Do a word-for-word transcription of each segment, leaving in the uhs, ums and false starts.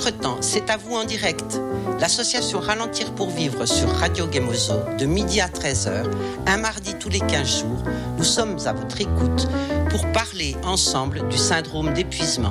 Entre-temps, c'est à vous en direct. L'association Ralentir pour vivre sur Radio Gemozo, de midi à treize heures, un mardi tous les quinze jours, nous sommes à votre écoute pour parler ensemble du syndrome d'épuisement.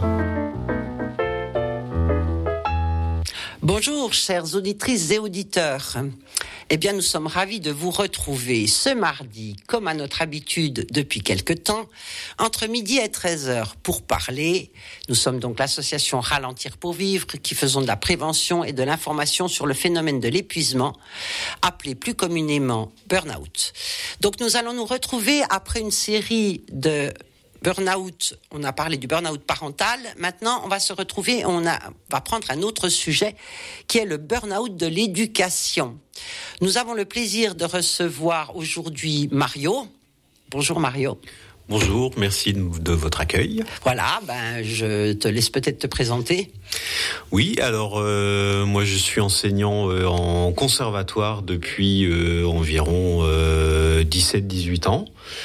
Bonjour, chères auditrices et auditeurs. Eh bien, nous sommes ravis de vous retrouver ce mardi, comme à notre habitude depuis quelque temps, entre midi et treize heures pour parler. Nous sommes donc l'association Ralentir pour vivre, qui faisons de la prévention et de l'information sur le phénomène de l'épuisement, appelé plus communément burn-out. Donc, nous allons nous retrouver après une série de burn-out, on a parlé du burn-out parental. Maintenant, on va se retrouver, on a, va prendre un autre sujet qui est le burn-out de l'éducation. Nous avons le plaisir de recevoir aujourd'hui Mario. Bonjour Mario. Bonjour, merci de votre accueil. Voilà, ben je te laisse peut-être te présenter. Oui, alors euh, moi je suis enseignant euh, en conservatoire depuis euh, environ euh, dix-sept dix-huit ans.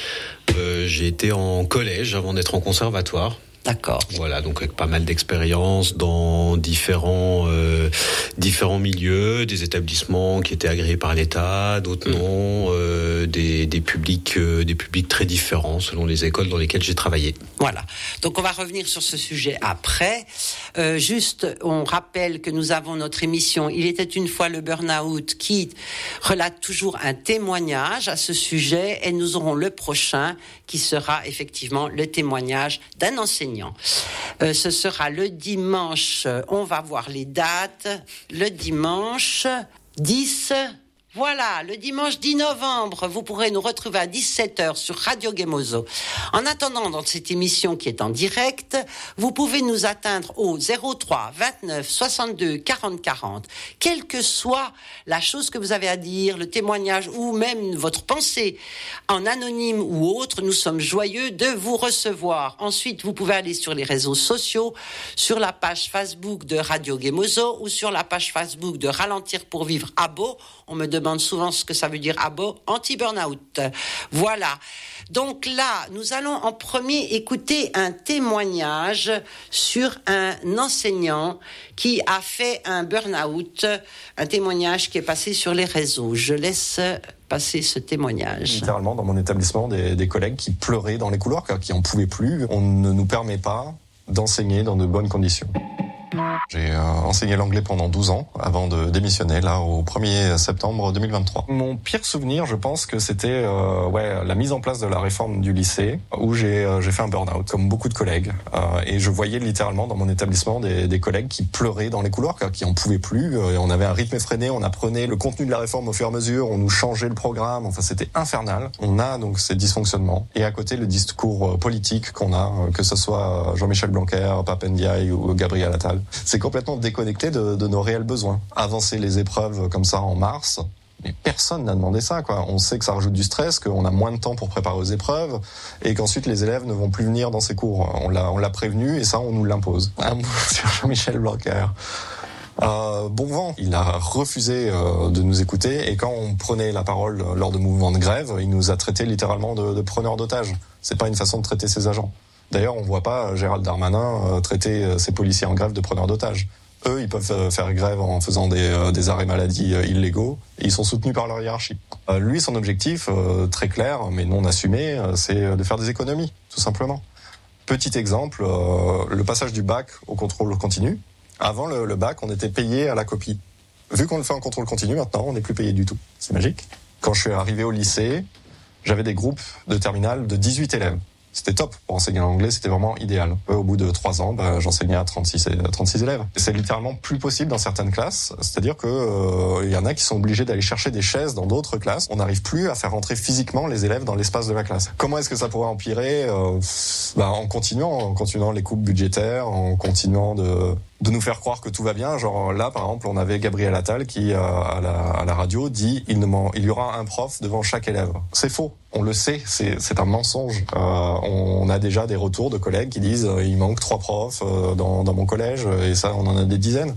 Euh, j'ai été en collège avant d'être en conservatoire. D'accord. Voilà, donc avec pas mal d'expériences dans différents euh, différents milieux, des établissements qui étaient agréés par l'État, d'autres mmh. non, euh, des des publics euh, des publics très différents selon les écoles dans lesquelles j'ai travaillé. Voilà. Donc on va revenir sur ce sujet après. Euh, juste, on rappelle que nous avons notre émission Il était une fois le burn-out qui relate toujours un témoignage à ce sujet et nous aurons le prochain qui sera effectivement le témoignage d'un enseignant. Euh, ce sera le dimanche, on va voir les dates, le dimanche dix, voilà, le dimanche dix novembre, vous pourrez nous retrouver à dix-sept heures sur Radio Gemozo. En attendant, dans cette émission qui est en direct, vous pouvez nous atteindre au zéro trois vingt-neuf soixante-deux quarante quarante. Quelle que soit la chose que vous avez à dire, le témoignage ou même votre pensée en anonyme ou autre, nous sommes joyeux de vous recevoir. Ensuite, vous pouvez aller sur les réseaux sociaux, sur la page Facebook de Radio Gemozo ou sur la page Facebook de Ralentir pour vivre Abo. On me demande souvent ce que ça veut dire Abo, anti-burnout. Voilà. Donc là, nous allons en premier écouter un témoignage sur un enseignant qui a fait un burn-out, un témoignage qui est passé sur les réseaux. Je laisse passer ce témoignage. Littéralement, dans mon établissement, des, des collègues qui pleuraient dans les couloirs, qui n'en pouvaient plus. On ne nous permet pas d'enseigner dans de bonnes conditions. J'ai euh, enseigné l'anglais pendant douze ans avant de démissionner là au premier septembre deux mille vingt-trois. Mon pire souvenir, je pense que c'était euh, ouais la mise en place de la réforme du lycée où j'ai euh, j'ai fait un burn-out comme beaucoup de collègues euh, et je voyais littéralement dans mon établissement des, des collègues qui pleuraient dans les couloirs, qui en pouvaient plus. Euh, on avait un rythme effréné, on apprenait le contenu de la réforme au fur et à mesure, on nous changeait le programme, enfin c'était infernal. On a donc ces dysfonctionnements et à côté le discours politique qu'on a, euh, que ce soit Jean-Michel Blanquer, Pape Ndiaye ou Gabriel Attal. C'est complètement déconnecté de, de nos réels besoins. Avancer les épreuves comme ça en mars, mais personne n'a demandé ça, quoi. On sait que ça rajoute du stress, qu'on a moins de temps pour préparer aux épreuves, et qu'ensuite les élèves ne vont plus venir dans ces cours. On l'a, on l'a prévenu, et ça, on nous l'impose. Un mot sur Jean-Michel Blanquer. Euh, bon vent, il a refusé euh, de nous écouter, et quand on prenait la parole lors de mouvements de grève, il nous a traités littéralement de, de preneurs d'otages. C'est pas une façon de traiter ses agents. D'ailleurs, on voit pas Gérald Darmanin traiter ses policiers en grève de preneurs d'otages. Eux, ils peuvent faire grève en faisant des, des arrêts maladie illégaux et ils sont soutenus par leur hiérarchie. Euh, lui, son objectif, euh, très clair, mais non assumé, c'est de faire des économies, tout simplement. Petit exemple, euh, le passage du bac au contrôle continu. Avant le, le bac, on était payé à la copie. Vu qu'on le fait en contrôle continu, maintenant, on n'est plus payé du tout. C'est magique. Quand je suis arrivé au lycée, j'avais des groupes de terminale de dix-huit élèves. C'était top pour enseigner l'anglais, c'était vraiment idéal. Au bout de trois ans, bah, j'enseignais à trente-six, trente-six élèves. Et c'est littéralement plus possible dans certaines classes, c'est-à-dire que euh, y en a qui sont obligés d'aller chercher des chaises dans d'autres classes. On n'arrive plus à faire rentrer physiquement les élèves dans l'espace de la classe. Comment est-ce que ça pourrait empirer euh, bah, en continuant, en continuant les coupes budgétaires, en continuant de de nous faire croire que tout va bien. Genre là, par exemple, on avait Gabriel Attal qui, euh, à, la, à la radio, dit il, ne m'en, il y aura un prof devant chaque élève. C'est faux. On le sait, c'est, c'est un mensonge. Euh, on a déjà des retours de collègues qui disent euh, il manque trois profs euh, dans, dans mon collège, et ça, on en a des dizaines.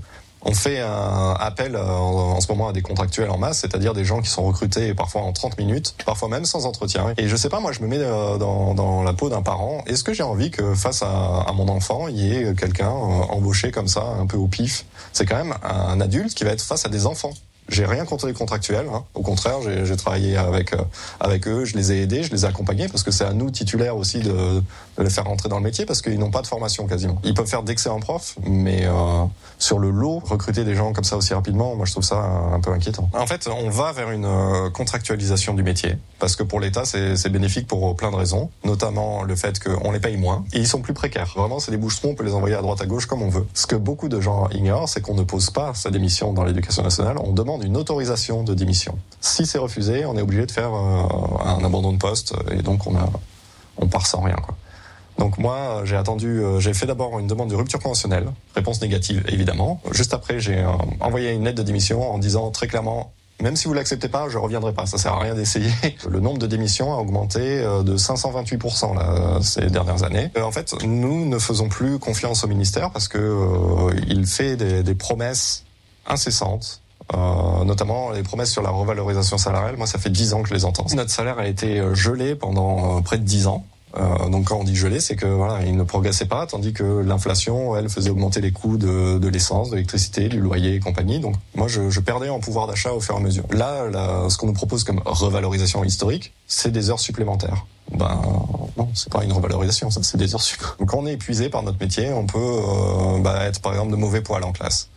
On fait un appel en, en ce moment à des contractuels en masse, c'est-à-dire des gens qui sont recrutés parfois en trente minutes, parfois même sans entretien. Et je sais pas, moi je me mets dans, dans la peau d'un parent. Est-ce que j'ai envie que face à, à mon enfant, il y ait quelqu'un embauché comme ça, un peu au pif? C'est quand même un adulte qui va être face à des enfants. J'ai rien contre les contractuels, hein. Au contraire, j'ai, j'ai travaillé avec euh, avec eux, je les ai aidés, je les ai accompagnés parce que c'est à nous titulaires aussi de, de les faire rentrer dans le métier parce qu'ils n'ont pas de formation quasiment. Ils peuvent faire d'excellents profs, mais euh, sur le lot, recruter des gens comme ça aussi rapidement, moi je trouve ça un, un peu inquiétant. En fait, on va vers une euh, contractualisation du métier parce que pour l'État, c'est, c'est bénéfique pour plein de raisons, notamment le fait qu'on les paye moins et ils sont plus précaires. Vraiment, c'est des boucherons, on peut les envoyer à droite à gauche comme on veut. Ce que beaucoup de gens ignorent, c'est qu'on ne pose pas sa démission dans l'éducation nationale, on demande une autorisation de démission. Si c'est refusé, on est obligé de faire euh, un abandon de poste et donc on a, on part sans rien, quoi. Donc moi, j'ai attendu, euh, j'ai fait d'abord une demande de rupture conventionnelle, réponse négative évidemment. Juste après, j'ai euh, envoyé une lettre de démission en disant très clairement, même si vous l'acceptez pas, je reviendrai pas. Ça sert à rien d'essayer. Le nombre de démissions a augmenté de cinq cent vingt-huit pour cent là, ces dernières années. En fait, nous ne faisons plus confiance au ministère parce que euh, il fait des, des promesses incessantes. Euh, notamment les promesses sur la revalorisation salariale. Moi, ça fait dix ans que je les entends. Notre salaire a été gelé pendant euh, près de dix ans. Euh, donc quand on dit gelé, c'est que voilà, il ne progressait pas, tandis que l'inflation, elle, faisait augmenter les coûts de, de l'essence, de l'électricité, du loyer et compagnie. Donc moi, je, je perdais en pouvoir d'achat au fur et à mesure. Là, là, ce qu'on nous propose comme revalorisation historique, c'est des heures supplémentaires. Ben non, c'est pas une revalorisation, ça, c'est des heures sup. Donc quand on est épuisé par notre métier, on peut euh, bah, être par exemple de mauvais poil en classe.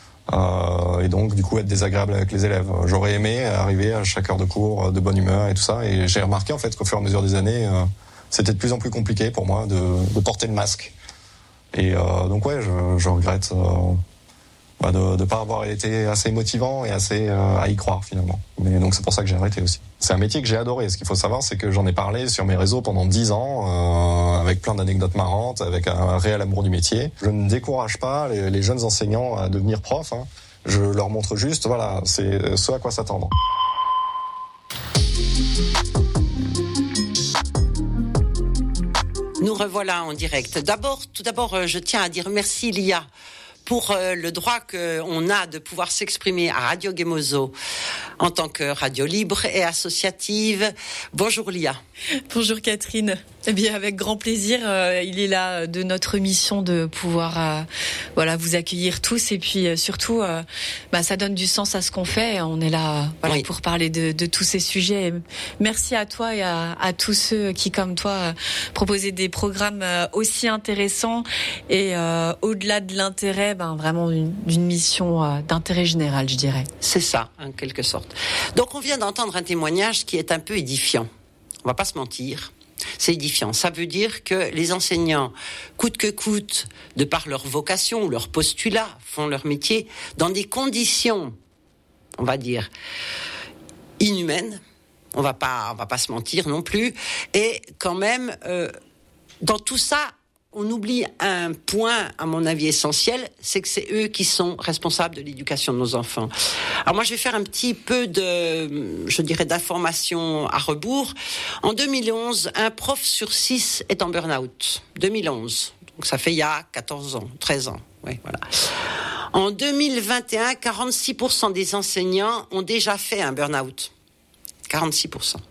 Euh, et donc du coup être désagréable avec les élèves. J'aurais aimé arriver à chaque heure de cours de bonne humeur et tout ça, et j'ai remarqué en fait qu'au fur et à mesure des années, euh, c'était de plus en plus compliqué pour moi de, de porter le masque. Et euh, donc ouais, je, je regrette euh, bah de ne pas avoir été assez motivant et assez euh, à y croire finalement. Mais donc c'est pour ça que j'ai arrêté aussi. C'est un métier que j'ai adoré. Ce qu'il faut savoir, c'est que j'en ai parlé sur mes réseaux pendant dix ans, euh, avec plein d'anecdotes marrantes, avec un réel amour du métier. Je ne décourage pas les, les jeunes enseignants à devenir profs, hein. Je leur montre juste, voilà, c'est ce à quoi s'attendre. Nous revoilà en direct. D'abord, tout d'abord, je tiens à dire merci Lia pour euh, le droit qu'on a de pouvoir s'exprimer à Radio Gemozo en tant que radio libre et associative. Bonjour Lia. Bonjour Catherine. Eh bien, avec grand plaisir, euh, il est là de notre mission de pouvoir euh, voilà, vous accueillir tous et puis euh, surtout, euh, bah, ça donne du sens à ce qu'on fait. On est là voilà, oui. pour parler de, de tous ces sujets. Merci à toi et à, à tous ceux qui, comme toi, euh, proposaient des programmes euh, aussi intéressants et euh, au-delà de l'intérêt, ben, vraiment une, une mission euh, d'intérêt général, je dirais. C'est ça, en quelque sorte. Donc, on vient d'entendre un témoignage qui est un peu édifiant. On va pas se mentir. C'est édifiant. Ça veut dire que les enseignants, coûte que coûte, de par leur vocation ou leur postulat, font leur métier dans des conditions, on va dire, inhumaines. On va pas, on va pas se mentir non plus. Et quand même, euh, dans tout ça, on oublie un point, à mon avis, essentiel, c'est que c'est eux qui sont responsables de l'éducation de nos enfants. Alors moi, je vais faire un petit peu de, je dirais, d'information à rebours. En deux mille onze, un prof sur six est en burn-out. deux mille onze. Donc ça fait il y a quatorze ans, treize ans. Oui, voilà. En deux mille vingt et un, quarante-six pour cent des enseignants ont déjà fait un burn-out. quarante-six pour cent.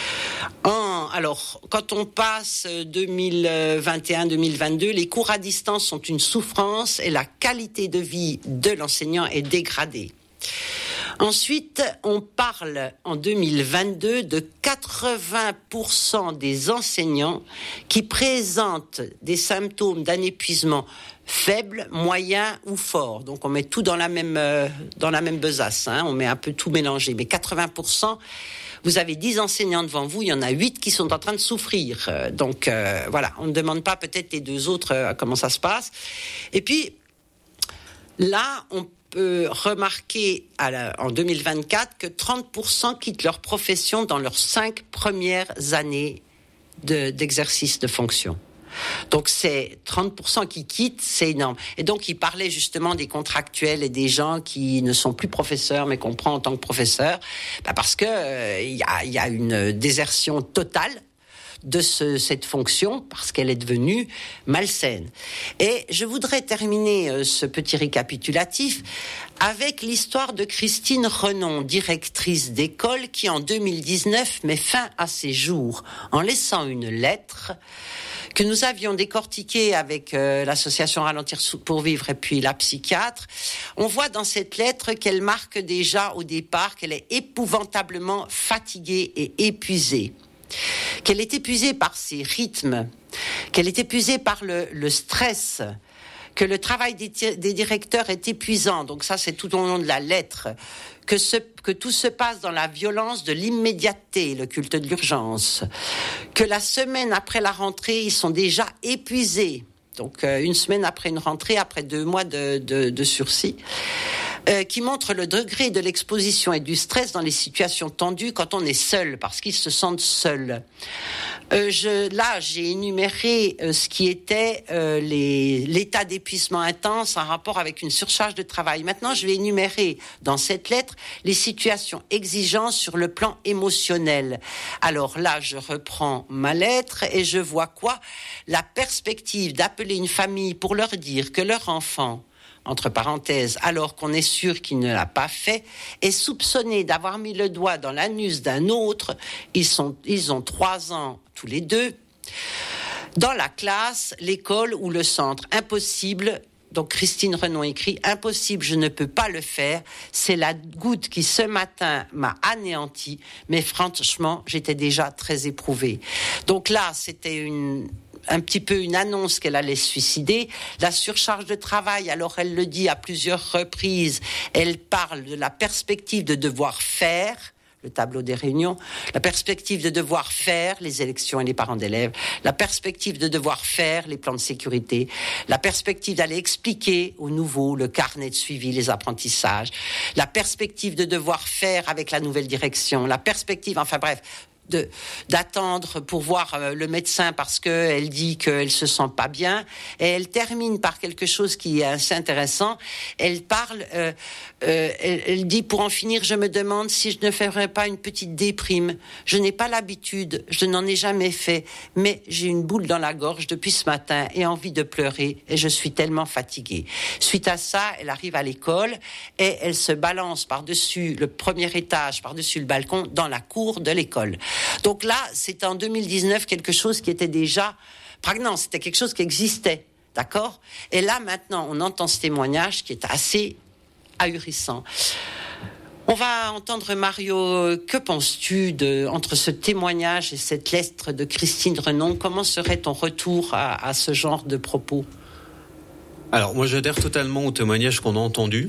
En, alors, quand on passe deux mille vingt et un deux mille vingt-deux, les cours à distance sont une souffrance et la qualité de vie de l'enseignant est dégradée. Ensuite, on parle en deux mille vingt-deux de quatre-vingts pour cent des enseignants qui présentent des symptômes d'un épuisement faible, moyen ou fort. Donc on met tout dans la même, euh, dans la même besace, hein, on met un peu tout mélangé. Mais quatre-vingts pour cent, vous avez dix enseignants devant vous, il y en a huit qui sont en train de souffrir. Euh, donc euh, voilà, on ne demande pas peut-être les deux autres euh, comment ça se passe. Et puis, là, on peut remarquer à la, en deux mille vingt-quatre que trente pour cent quittent leur profession dans leurs cinq premières années de, d'exercice de fonction. Donc c'est trente pour cent qui quittent, c'est énorme. Et donc il parlait justement des contractuels et des gens qui ne sont plus professeurs mais qu'on prend en tant que professeurs, bah parce que il euh, y a, y a une désertion totale de ce, cette fonction parce qu'elle est devenue malsaine. Et je voudrais terminer euh, ce petit récapitulatif avec l'histoire de Christine Renon, directrice d'école, qui en deux mille dix-neuf met fin à ses jours en laissant une lettre que nous avions décortiquée avec euh, l'association Ralentir pour vivre et puis la psychiatre. On voit dans cette lettre qu'elle marque déjà au départ qu'elle est épouvantablement fatiguée et épuisée. Qu'elle est épuisée par ses rythmes, qu'elle est épuisée par le, le stress, que le travail des, des directeurs est épuisant, donc ça c'est tout au long de la lettre, que, ce, que tout se passe dans la violence de l'immédiateté, le culte de l'urgence, que la semaine après la rentrée, ils sont déjà épuisés, donc euh, une semaine après une rentrée, après deux mois de, de, de sursis, euh, qui montre le degré de l'exposition et du stress dans les situations tendues quand on est seul, parce qu'ils se sentent seuls. Euh, je, là, j'ai énuméré euh, ce qui était euh, les, l'état d'épuisement intense en rapport avec une surcharge de travail. Maintenant, je vais énumérer dans cette lettre les situations exigeantes sur le plan émotionnel. Alors là, je reprends ma lettre et je vois quoi ? La perspective d'appeler une famille pour leur dire que leur enfant, entre parenthèses, alors qu'on est sûr qu'il ne l'a pas fait, est soupçonné d'avoir mis le doigt dans l'anus d'un autre. Ils sont, ils ont trois ans tous les deux. Dans la classe, l'école ou le centre, impossible. Donc Christine Renon écrit « Impossible, je ne peux pas le faire. C'est la goutte qui ce matin m'a anéanti. Mais franchement, j'étais déjà très éprouvée. » Donc là, c'était une... un petit peu une annonce qu'elle allait se suicider. La surcharge de travail, alors elle le dit à plusieurs reprises, elle parle de la perspective de devoir faire, le tableau des réunions, la perspective de devoir faire les élections et les parents d'élèves, la perspective de devoir faire les plans de sécurité, la perspective d'aller expliquer aux nouveaux le carnet de suivi, les apprentissages, la perspective de devoir faire avec la nouvelle direction, la perspective, enfin bref, De, d'attendre pour voir euh, le médecin parce qu'elle dit qu'elle se sent pas bien. Et elle termine par quelque chose qui est assez intéressant. Elle parle, euh, euh, elle, elle dit, pour en finir, je me demande si je ne ferais pas une petite déprime. Je n'ai pas l'habitude, je n'en ai jamais fait, mais j'ai une boule dans la gorge depuis ce matin et envie de pleurer et je suis tellement fatiguée. Suite à ça, elle arrive à l'école et elle se balance par-dessus le premier étage, par-dessus le balcon, dans la cour de l'école. Donc là, c'était en deux mille dix-neuf quelque chose qui était déjà prégnant, c'était quelque chose qui existait, d'accord ? Et là, maintenant, on entend ce témoignage qui est assez ahurissant. On va entendre Mario, que penses-tu de, entre ce témoignage et cette lettre de Christine Renon ? Comment serait ton retour à, à ce genre de propos ? Alors, moi, j'adhère totalement au témoignage qu'on a entendu.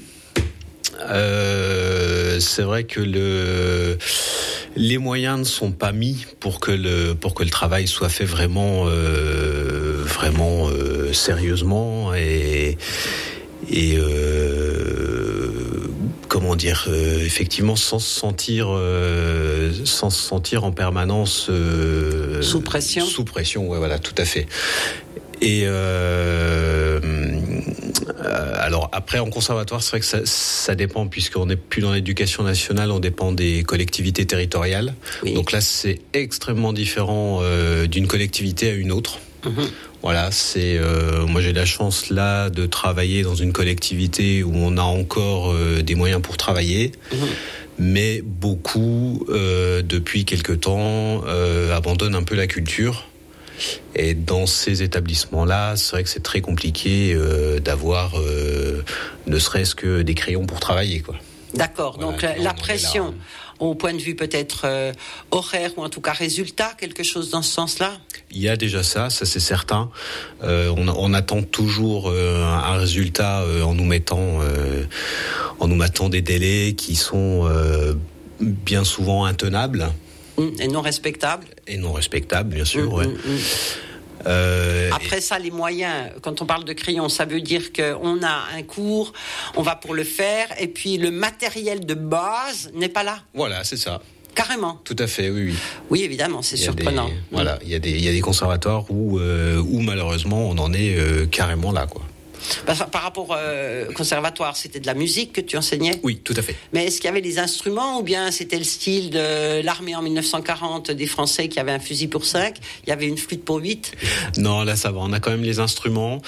Euh, c'est vrai que le... les moyens ne sont pas mis pour que le pour que le travail soit fait vraiment euh, vraiment euh, sérieusement et et euh, comment dire euh, effectivement sans se sentir euh, sans se sentir en permanence euh, sous pression sous pression ouais voilà tout à fait. Et euh, alors après en conservatoire c'est vrai que ça, ça dépend puisqu'on n'est plus dans l'éducation nationale, on dépend des collectivités territoriales. Oui. Donc là c'est extrêmement différent euh, d'une collectivité à une autre. Mmh. Voilà, c'est euh, moi j'ai la chance là de travailler dans une collectivité où on a encore euh, des moyens pour travailler. Mmh. Mais beaucoup euh, depuis quelque temps euh, abandonnent un peu la culture. Et dans ces établissements-là, c'est vrai que c'est très compliqué euh, d'avoir euh, ne serait-ce que des crayons pour travailler, quoi. D'accord, voilà, donc la, la pression au point de vue peut-être euh, horaire ou en tout cas résultat, quelque chose dans ce sens-là ? Il y a déjà ça, ça c'est certain. Euh, on, on attend toujours euh, un résultat euh, en nous mettant, euh, en nous mettant des délais qui sont euh, bien souvent intenables. Et non respectable. Et non respectable, bien sûr, mmh, ouais. Mmh. Euh, Après ça, les moyens, quand on parle de crayon, ça veut dire qu'on a un cours, on va pour le faire, et puis le matériel de base n'est pas là. Voilà, c'est ça. Carrément. Tout à fait, oui, oui. Oui, évidemment, c'est surprenant. Des, voilà, il y a des, il y a des conservatoires où, euh, où malheureusement on en est euh, carrément là, quoi. Par, par rapport euh, au conservatoire, c'était de la musique que tu enseignais ? Oui, tout à fait. Mais est-ce qu'il y avait les instruments ou bien c'était le style de l'armée en mille neuf cent quarante des Français qui avaient un fusil pour cinq, il y avait une flûte pour huit ? Non, là ça va, on a quand même les instruments.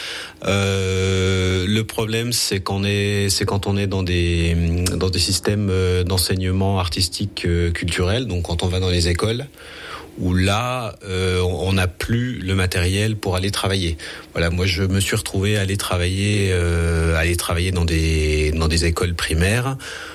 Euh, le problème c'est qu'on est, c'est quand on est dans des dans des systèmes d'enseignement artistique euh, culturel, donc quand on va dans les écoles, où là, euh, on n'a plus le matériel pour aller travailler. Voilà, moi je me suis retrouvé à aller travailler, euh, aller travailler dans des dans des écoles primaires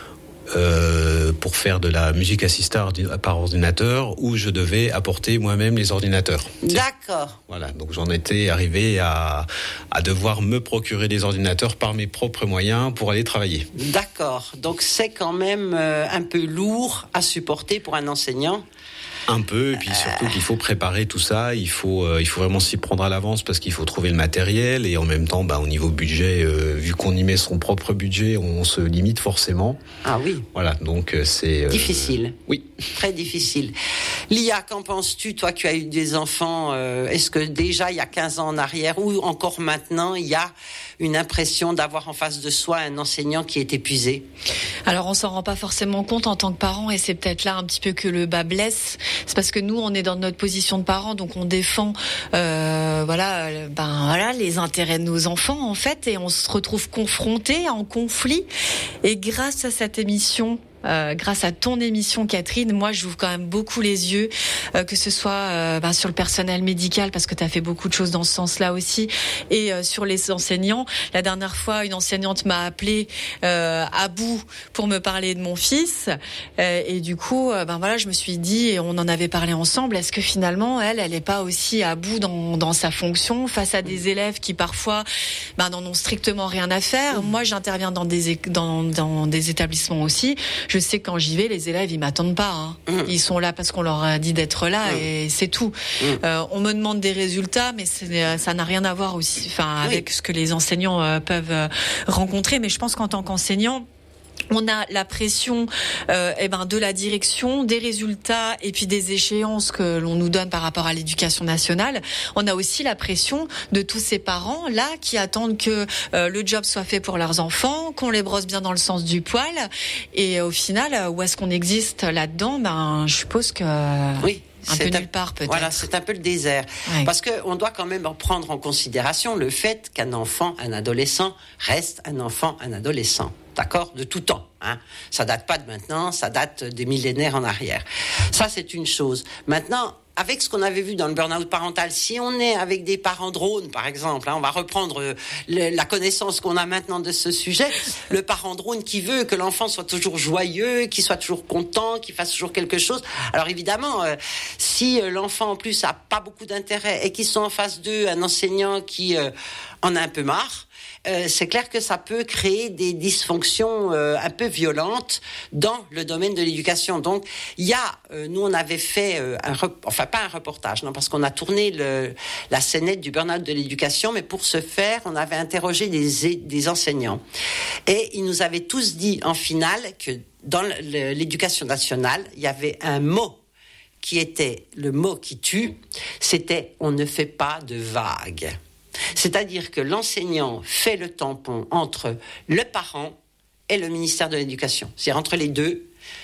euh, pour faire de la musique assistée par ordinateur, où je devais apporter moi-même les ordinateurs. D'accord. Voilà, donc j'en étais arrivé à à devoir me procurer des ordinateurs par mes propres moyens pour aller travailler. D'accord. Donc c'est quand même euh, un peu lourd à supporter pour un enseignant. Un peu, et puis surtout qu'il faut préparer tout ça, il faut euh, il faut vraiment s'y prendre à l'avance parce qu'il faut trouver le matériel, et en même temps, bah, au niveau budget, euh, vu qu'on y met son propre budget, on se limite forcément. Ah oui. Voilà, donc euh, c'est... Euh, difficile. Oui. Très difficile. Lia, qu'en penses-tu, toi qui as eu des enfants, euh, est-ce que déjà il y a quinze ans en arrière, ou encore maintenant, il y a une impression d'avoir en face de soi un enseignant qui est épuisé ? Alors on s'en rend pas forcément compte en tant que parent, et c'est peut-être là un petit peu que le bas blesse. C'est parce que nous on est dans notre position de parent, donc on défend euh, voilà ben voilà les intérêts de nos enfants en fait, et on se retrouve confronté en conflit. Et grâce à cette émission, Euh, grâce à ton émission, Catherine, moi j'ouvre quand même beaucoup les yeux, euh, que ce soit euh, ben, sur le personnel médical, parce que tu as fait beaucoup de choses dans ce sens-là aussi, et euh, sur les enseignants. La dernière fois, une enseignante m'a appelée euh, à bout pour me parler de mon fils, euh, et du coup, euh, ben voilà, je me suis dit, et on en avait parlé ensemble, est-ce que finalement, elle, elle est pas aussi à bout dans, dans sa fonction face à des élèves qui parfois ben, n'en ont strictement rien à faire. Moi, j'interviens dans des dans, dans des établissements aussi. Je sais que quand j'y vais, les élèves, ils m'attendent pas. Hein. Mmh. Ils sont là parce qu'on leur a dit d'être là, mmh. et c'est tout. Mmh. Euh, on me demande des résultats, mais c'est, ça n'a rien à voir aussi, enfin, avec oui. ce que les enseignants euh, peuvent euh, rencontrer. Mais je pense qu'en tant qu'enseignant, on a la pression euh, eh ben, de la direction, des résultats et puis des échéances que l'on nous donne par rapport à l'éducation nationale. On a aussi la pression de tous ces parents-là qui attendent que euh, le job soit fait pour leurs enfants, qu'on les brosse bien dans le sens du poil. Et euh, au final, où est-ce qu'on existe là-dedans ? Ben, je suppose que... Oui. Un c'est peu un, nulle part peut-être. Voilà, c'est un peu le désert. Ouais. Parce qu'on doit quand même prendre en considération le fait qu'un enfant, un adolescent, reste un enfant, un adolescent. D'accord ? De tout temps. Hein. Ça date pas de maintenant, ça date des millénaires en arrière. Ça, c'est une chose. Maintenant, avec ce qu'on avait vu dans le burn-out parental, si on est avec des parents drones, par exemple, hein, on va reprendre le, la connaissance qu'on a maintenant de ce sujet, le parent drone qui veut que l'enfant soit toujours joyeux, qu'il soit toujours content, qu'il fasse toujours quelque chose. Alors évidemment, euh, si euh, l'enfant en plus a pas beaucoup d'intérêt et qu'ils sont en face d'eux un enseignant qui euh, en a un peu marre, Euh, c'est clair que ça peut créer des dysfonctions euh, un peu violentes dans le domaine de l'éducation. Donc, il y a, euh, nous on avait fait euh, un, rep- enfin pas un reportage, non, parce qu'on a tourné le, la scénette du burn-out de l'éducation, mais pour ce faire, on avait interrogé des, des enseignants, et ils nous avaient tous dit en finale que dans le, l'éducation nationale, il y avait un mot qui était le mot qui tue, c'était on ne fait pas de vagues. C'est-à-dire que l'enseignant fait le tampon entre le parent et le ministère de l'Éducation. C'est-à-dire entre les deux,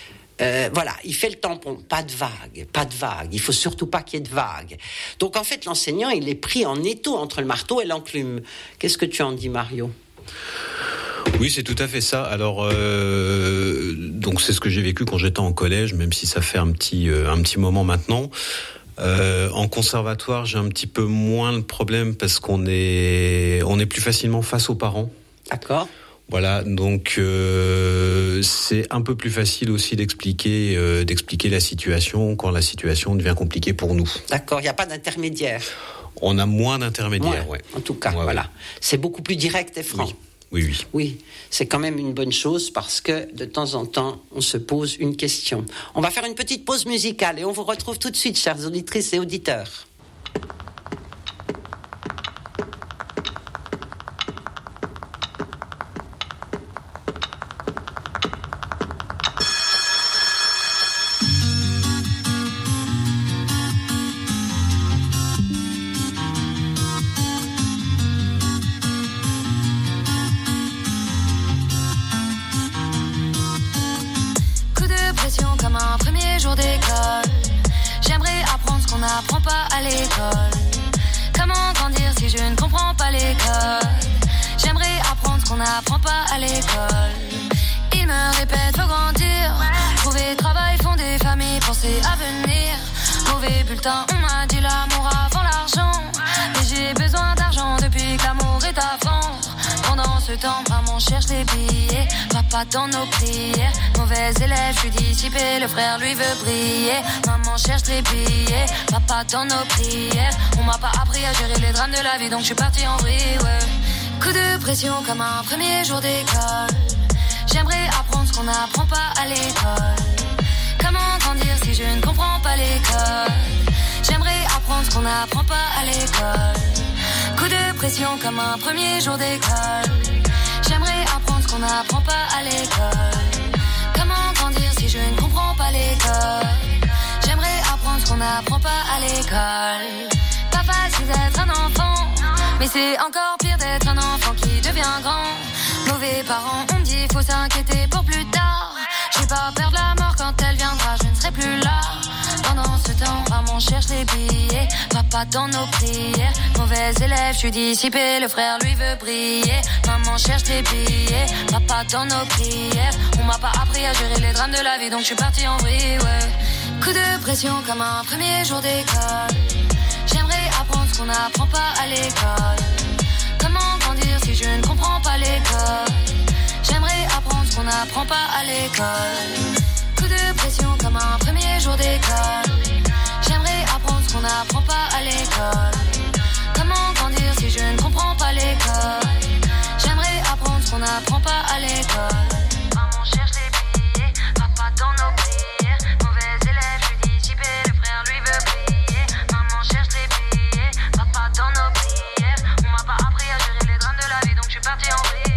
euh, voilà, il fait le tampon. Pas de vague, pas de vague. Il faut surtout pas qu'il y ait de vague. Donc en fait, l'enseignant, il est pris en étau entre le marteau et l'enclume. Qu'est-ce que tu en dis, Mario ? Oui, c'est tout à fait ça. Alors, euh, donc c'est ce que j'ai vécu quand j'étais en collège, même si ça fait un petit, euh, un petit moment maintenant. Euh, en conservatoire, j'ai un petit peu moins le problème parce qu'on est, on est plus facilement face aux parents. D'accord. Voilà, donc euh, c'est un peu plus facile aussi d'expliquer, euh, d'expliquer la situation quand la situation devient compliquée pour nous. D'accord, il n'y a pas d'intermédiaire. On a moins d'intermédiaires, ouais. ouais. En tout cas, ouais, voilà. Ouais. C'est beaucoup plus direct et franc. Oui. Oui, oui. Oui, c'est quand même une bonne chose parce que de temps en temps, on se pose une question. On va faire une petite pause musicale et on vous retrouve tout de suite, chères auditrices et auditeurs. jour d'école. J'aimerais apprendre ce qu'on n'apprend pas à l'école. Comment grandir si je ne comprends pas les codes? J'aimerais apprendre ce qu'on n'apprend pas à l'école. Ils me répètent faut grandir, trouver travail, fonder famille, penser à venir. Mauvais bulletin, on m'a dit l'amour avant l'argent. Mais j'ai besoin d'argent depuis que l'amour est à vendre. Pendant ce temps, maman cherche les billets, papa dans nos prières. Mauvais élève, je suis dissipé, le frère lui veut briller. Maman cherche les billets, papa dans nos prières. On m'a pas appris à gérer les drames de la vie, donc je suis partie en vrille, ouais. Coup de pression comme un premier jour d'école. J'aimerais apprendre ce qu'on n'apprend pas à l'école. Comment grandir si je ne comprends pas les codes? J'aimerais apprendre ce qu'on n'apprend pas à l'école. Coup de pression comme un premier jour d'école. J'aimerais apprendre ce qu'on n'apprend pas à l'école. Comment grandir si je ne comprends pas les codes? J'aimerais apprendre ce qu'on n'apprend pas à l'école. Pas facile d'être un enfant, mais c'est encore pire d'être un enfant qui devient grand. Mauvais parents, on me dit faut s'inquiéter pour plus tard. J'ai pas peur de la mort quand elle viendra, je ne serai plus là. Pendant ce temps, maman cherche les billets, papa dans nos prières. Mauvais élève, je suis dissipé, le frère lui veut briller. Maman cherche les billets, papa dans nos prières. On m'a pas appris à gérer les drames de la vie, donc je suis partie en vrille, ouais. Coup de pression comme un premier jour d'école. J'aimerais apprendre ce qu'on n'apprend pas à l'école. Comment grandir si je ne comprends pas les codes? J'aimerais apprendre ce qu'on n'apprend pas à l'école. Coup de pression comme un premier jour d'école. J'aimerais apprendre ce qu'on n'apprend pas à l'école. Comment grandir si je ne comprends pas les codes? J'aimerais apprendre ce qu'on n'apprend pas à l'école. Maman cherche les billets, papa dans nos prières. Mauvais élève, je suis dissipé, le frère lui veut briller. Maman cherche les billets, papa dans nos prières. On m'a pas appris à gérer les drames de la vie, donc je suis partie en vrille.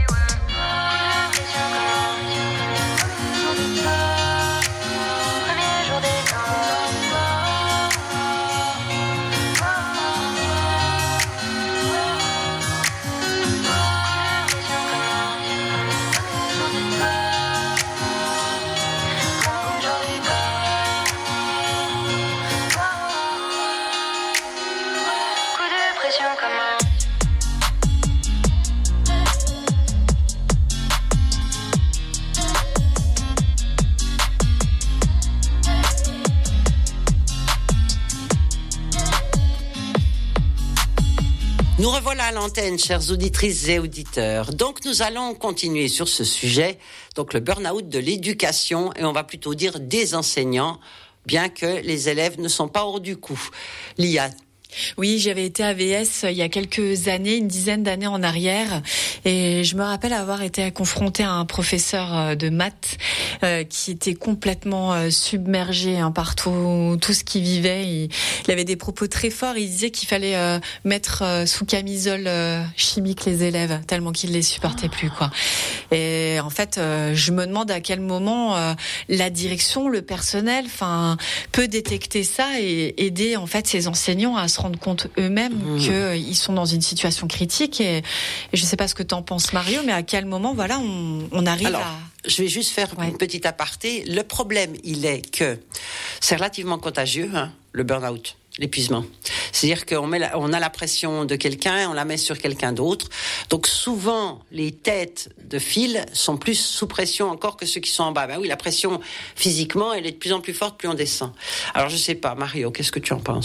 Nous revoilà à l'antenne, chères auditrices et auditeurs. Donc, nous allons continuer sur ce sujet, donc le burn-out de l'éducation, et on va plutôt dire des enseignants, bien que les élèves ne sont pas hors du coup. Lia. Oui, j'avais été A V S il y a quelques années, une dizaine d'années en arrière, et je me rappelle avoir été confrontée à un professeur de maths euh, qui était complètement euh, submergé hein, par tout, tout ce qu'il vivait. Il, il avait des propos très forts. Il disait qu'il fallait euh, mettre euh, sous camisole euh, chimique les élèves tellement qu'il les supportait plus, quoi. Et en fait, euh, je me demande à quel moment euh, la direction, le personnel, enfin, peut détecter ça et aider en fait ces enseignants à se rendre compte eux-mêmes mmh. qu'ils sont dans une situation critique. Et, et je ne sais pas ce que tu en penses, Mario, mais à quel moment, voilà, on, on arrive Alors, à... Je vais juste faire ouais. une petite aparté. Le problème, il est que c'est relativement contagieux, hein, le burn-out, l'épuisement. C'est-à-dire qu'on met la, on a la pression de quelqu'un, on la met sur quelqu'un d'autre. Donc souvent, les têtes de file sont plus sous pression encore que ceux qui sont en bas. Ben oui, la pression physiquement, elle est de plus en plus forte, plus on descend. Alors je sais pas, Mario, qu'est-ce que tu en penses ?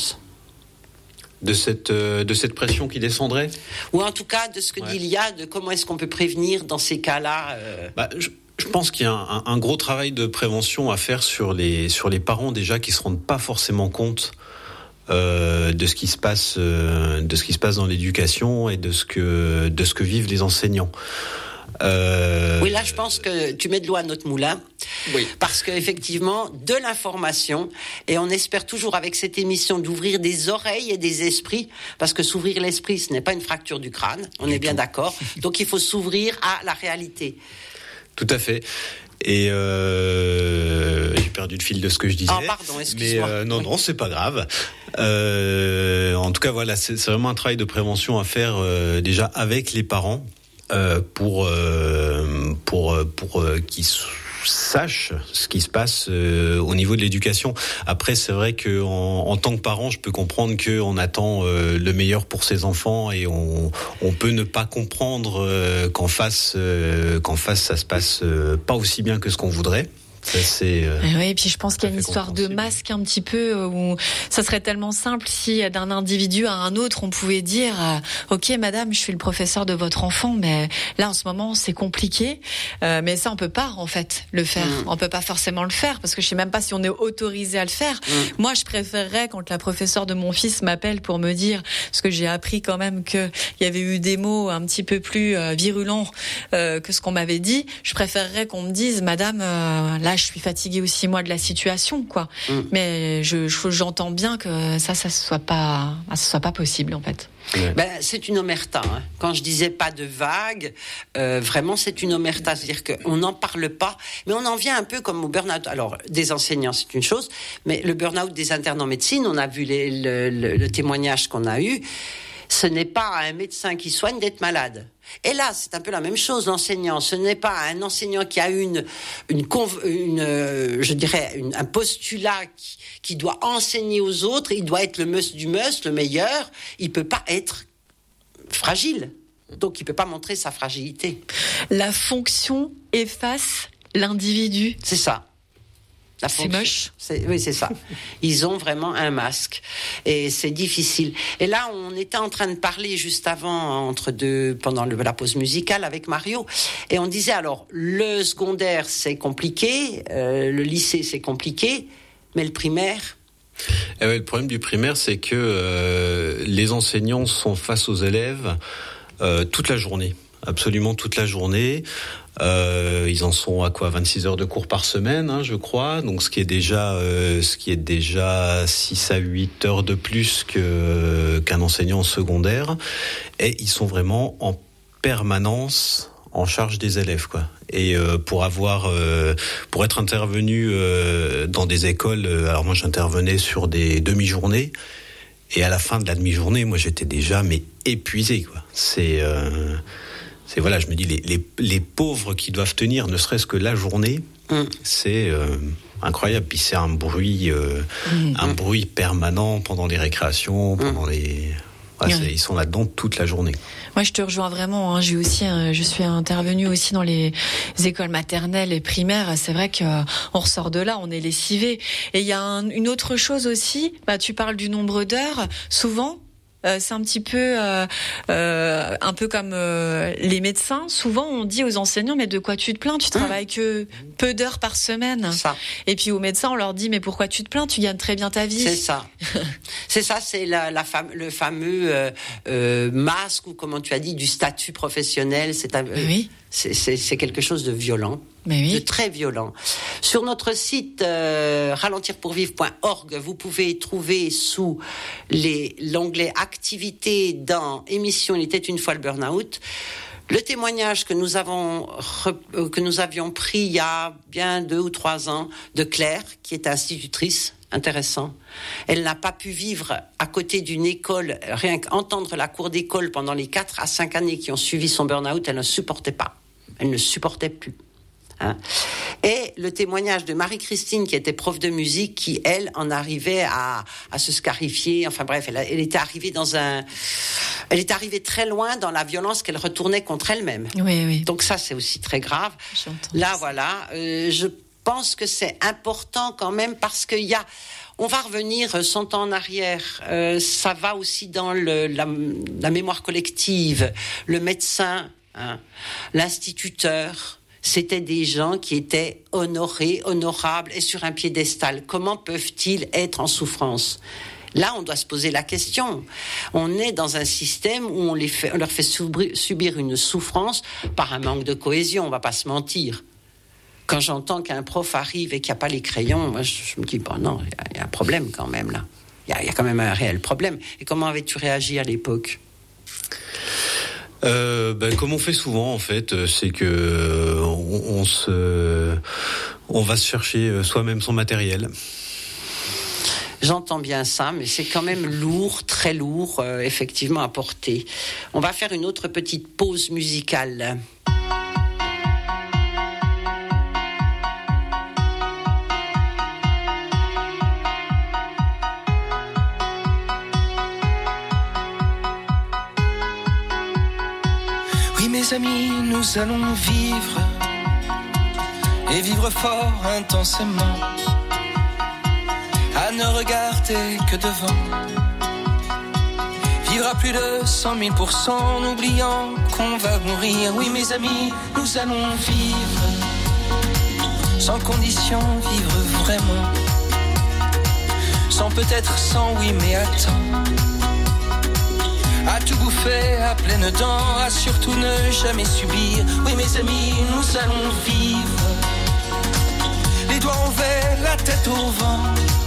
De cette, euh, de cette pression qui descendrait ? Ou en tout cas, de ce que ouais. dit Lia, de comment est-ce qu'on peut prévenir dans ces cas-là euh... bah, je... Je pense qu'il y a un, un gros travail de prévention à faire sur les sur les parents déjà qui se rendent pas forcément compte euh, de ce qui se passe euh, de ce qui se passe dans l'éducation et de ce que de ce que vivent les enseignants. Euh... Oui, là, je pense que tu mets de l'eau à notre moulin. Oui. Parce qu'effectivement, de l'information, et on espère toujours avec cette émission d'ouvrir des oreilles et des esprits, parce que s'ouvrir l'esprit, ce n'est pas une fracture du crâne, on du est bien tout. D'accord. Donc il faut s'ouvrir à la réalité. Tout à fait. Et euh, j'ai perdu le fil de ce que je disais. Ah pardon, excuse-moi. Mais euh, non, non, c'est pas grave. Euh, en tout cas, voilà, c'est, c'est vraiment un travail de prévention à faire euh, déjà avec les parents euh, pour euh, pour pour euh, qu'ils sache ce qui se passe euh, au niveau de l'éducation. Après, c'est vrai que en, en tant que parent, je peux comprendre que on attend euh, le meilleur pour ses enfants et on, on peut ne pas comprendre euh, qu'en face, euh, qu'en face, ça se passe euh, pas aussi bien que ce qu'on voudrait. Ça, c'est, euh, oui, et puis je pense qu'il y a une histoire de masque un petit peu où ça serait tellement simple si d'un individu à un autre on pouvait dire euh, ok madame, je suis le professeur de votre enfant, mais là en ce moment c'est compliqué, euh, mais ça on peut pas en fait le faire, mmh. on peut pas forcément le faire parce que je sais même pas si on est autorisé à le faire. Mmh. Moi je préférerais quand la professeure de mon fils m'appelle pour me dire, parce que j'ai appris quand même que il y avait eu des mots un petit peu plus euh, virulents euh, que ce qu'on m'avait dit, je préférerais qu'on me dise madame euh, là je suis fatiguée aussi moi de la situation quoi. Mmh. Mais je, je j'entends bien que ça ça soit pas ça soit pas possible en fait. Ouais. Ben, c'est une omerta. Hein. Quand je disais pas de vague, euh, vraiment c'est une omerta, c'est-à-dire qu'on n'en parle pas, mais on en vient un peu comme au burn-out. Alors des enseignants c'est une chose, mais le burn-out des internes en médecine, on a vu les, le, le, le témoignage qu'on a eu. Ce n'est pas à un médecin qui soigne d'être malade. Et là, c'est un peu la même chose, l'enseignant. Ce n'est pas un enseignant qui a une, une, une euh, je dirais, une, un postulat qui, qui doit enseigner aux autres. Il doit être le must du must, le meilleur. Il peut pas être fragile. Donc, il peut pas montrer sa fragilité. La fonction efface l'individu. C'est ça. La c'est moche. C'est, oui, c'est ça. Ils ont vraiment un masque. Et c'est difficile. Et là, on était en train de parler juste avant, entre deux, pendant le, la pause musicale avec Mario. Et on disait, alors, le secondaire, c'est compliqué. Euh, le lycée, c'est compliqué. Mais le primaire... Eh ouais, le problème du primaire, c'est que euh, les enseignants sont face aux élèves euh, toute la journée. Absolument toute la journée. Euh, ils en sont à quoi, vingt-six heures de cours par semaine, hein, je crois. Donc ce qui est déjà, euh, ce qui est déjà six à huit heures de plus que qu'un enseignant secondaire. Et ils sont vraiment en permanence en charge des élèves, quoi. Et euh, pour avoir, euh, pour être intervenu euh, dans des écoles, euh, alors moi j'intervenais sur des demi-journées. Et à la fin de la demi-journée, moi j'étais déjà mais épuisé, quoi. C'est euh, C'est voilà, je me dis les, les les pauvres qui doivent tenir, ne serait-ce que la journée, mmh. c'est euh, incroyable. Puis c'est un bruit, euh, mmh. un bruit permanent pendant les récréations, pendant mmh. les. Ouais, ouais. Ils sont là-dedans toute la journée. Moi, je te rejoins vraiment. Hein. J'ai aussi, hein, je suis intervenue aussi dans les écoles maternelles et primaires. C'est vrai que euh, on ressort de là, on est lessivé. Et il y a un, une autre chose aussi. Bah, tu parles du nombre d'heures. Souvent. Euh, c'est un petit peu, euh, euh, un peu comme euh, les médecins. Souvent, on dit aux enseignants, mais de quoi tu te plains ? Tu travailles que peu d'heures par semaine. Ça. Et puis aux médecins, on leur dit, mais pourquoi tu te plains ? Tu gagnes très bien ta vie. C'est ça. c'est ça, c'est la, la fam- le fameux euh, euh, masque ou comment tu as dit du statut professionnel. C'est un, euh, oui. c'est, c'est, c'est quelque chose de violent. Mais oui. De très violent. Sur notre site euh, ralentir pour vivre point org, vous pouvez trouver sous les, l'onglet activités dans émission Il était une fois le burn-out, le témoignage que nous avons que nous avions pris il y a bien deux ou trois ans de Claire, qui est institutrice. Intéressant. Elle n'a pas pu vivre à côté d'une école, rien qu'entendre la cour d'école pendant les quatre à cinq années qui ont suivi son burn-out, elle ne supportait pas. Elle ne supportait plus. Hein. Et le témoignage de Marie-Christine, qui était prof de musique, qui, elle, en arrivait à, à se scarifier. Enfin bref, elle, a, elle était arrivée dans un... Elle est arrivée très loin dans la violence qu'elle retournait contre elle-même. Oui, oui. Donc ça, c'est aussi très grave. J'entends Là, ça. voilà. Euh, je pense que c'est important quand même parce qu'il y a... On va revenir cent ans en arrière. Euh, ça va aussi dans le, la, la mémoire collective. Le médecin, hein, l'instituteur... C'était des gens qui étaient honorés, honorables et sur un piédestal. Comment peuvent-ils être en souffrance ? Là, on doit se poser la question. On est dans un système où on, les fait, on leur fait subir une souffrance par un manque de cohésion, on ne va pas se mentir. Quand j'entends qu'un prof arrive et qu'il n'y a pas les crayons, moi, je, je me dis, bon, non, il y, y a un problème quand même là. Il y, y a quand même un réel problème. Et comment avais-tu réagi à l'époque ? Euh, ben, comme on fait souvent en fait, c'est que on, on se, on va se chercher soi-même son matériel. J'entends bien ça, mais c'est quand même lourd, très lourd, euh, effectivement à porter. On va faire une autre petite pause musicale. Oui mes amis, nous allons vivre et vivre fort intensément, à ne regarder que devant, vivre à plus de cent mille pour cent en oubliant qu'on va mourir. Oui mes amis, nous allons vivre sans condition, vivre vraiment, sans peut-être, sans oui mais attends, à tout bouffer à pleines dents, à surtout ne jamais subir. Oui mes amis, nous allons vivre les doigts envers, la tête au vent,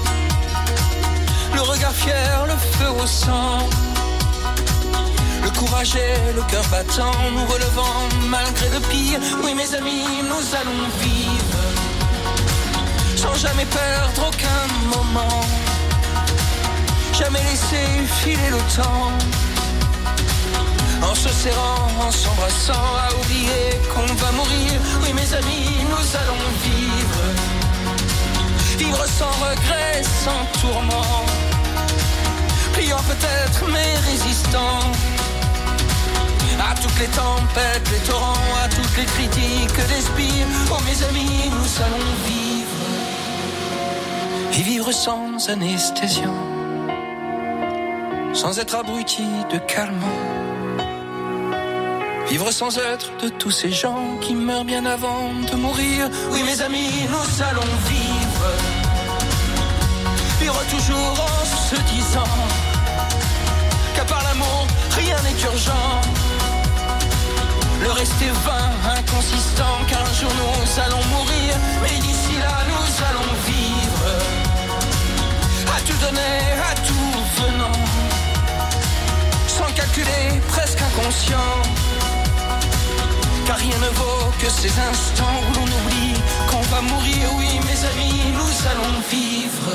le regard fier, le feu au sang, le courage et le cœur battant, nous relevant malgré le pire. Oui mes amis, nous allons vivre sans jamais perdre aucun moment, jamais laisser filer le temps, en se serrant, en s'embrassant, à oublier qu'on va mourir. Oui mes amis, nous allons vivre, vivre sans regret, sans tourment, priant peut-être mais résistant à toutes les tempêtes, les torrents, à toutes les critiques, les spires. Oh mes amis, nous allons vivre, et vivre sans anesthésion, sans être abruti de calmant, vivre sans être de tous ces gens qui meurent bien avant de mourir. Oui mes amis, nous allons vivre, vivre toujours en se disant qu'à part l'amour, rien n'est urgent, le reste est vain, inconsistant, car un jour nous allons mourir. Mais d'ici là, nous allons vivre, à tout donner, à tout venant, sans calculer, presque inconscient, car rien ne vaut que ces instants où l'on oublie qu'on va mourir. Oui mes amis, nous allons vivre.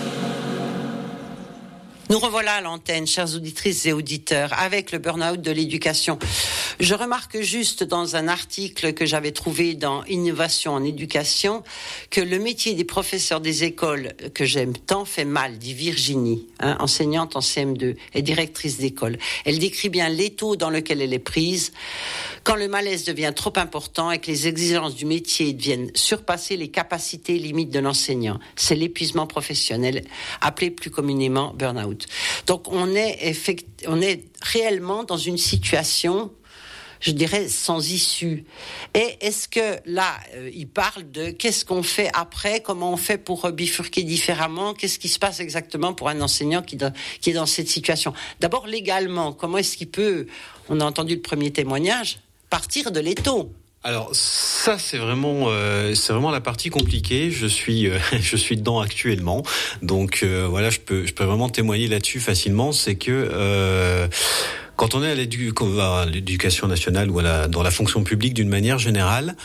Nous revoilà à l'antenne, chères auditrices et auditeurs, avec le burn-out de l'éducation. Je remarque juste dans un article que j'avais trouvé dans Innovation en éducation que le métier des professeurs des écoles que j'aime tant fait mal, dit Virginie, hein, enseignante en C M deux et directrice d'école. Elle décrit bien l'étau dans lequel elle est prise quand le malaise devient trop important et que les exigences du métier deviennent surpasser les capacités limites de l'enseignant. C'est l'épuisement professionnel, appelé plus communément burn-out. Donc on est, effect... on est réellement dans une situation, je dirais, sans issue. Et est-ce que là, euh, il parle de qu'est-ce qu'on fait après, comment on fait pour bifurquer différemment, qu'est-ce qui se passe exactement pour un enseignant qui, do- qui est dans cette situation. D'abord, légalement, comment est-ce qu'il peut, on a entendu le premier témoignage, partir de l'étau? Alors ça c'est vraiment euh, c'est vraiment la partie compliquée. Je suis euh, je suis dedans actuellement, donc euh, voilà, je peux je peux vraiment témoigner là-dessus facilement. C'est que euh, quand on est à, l'édu- à l'éducation nationale ou à la, dans la fonction publique d'une manière générale,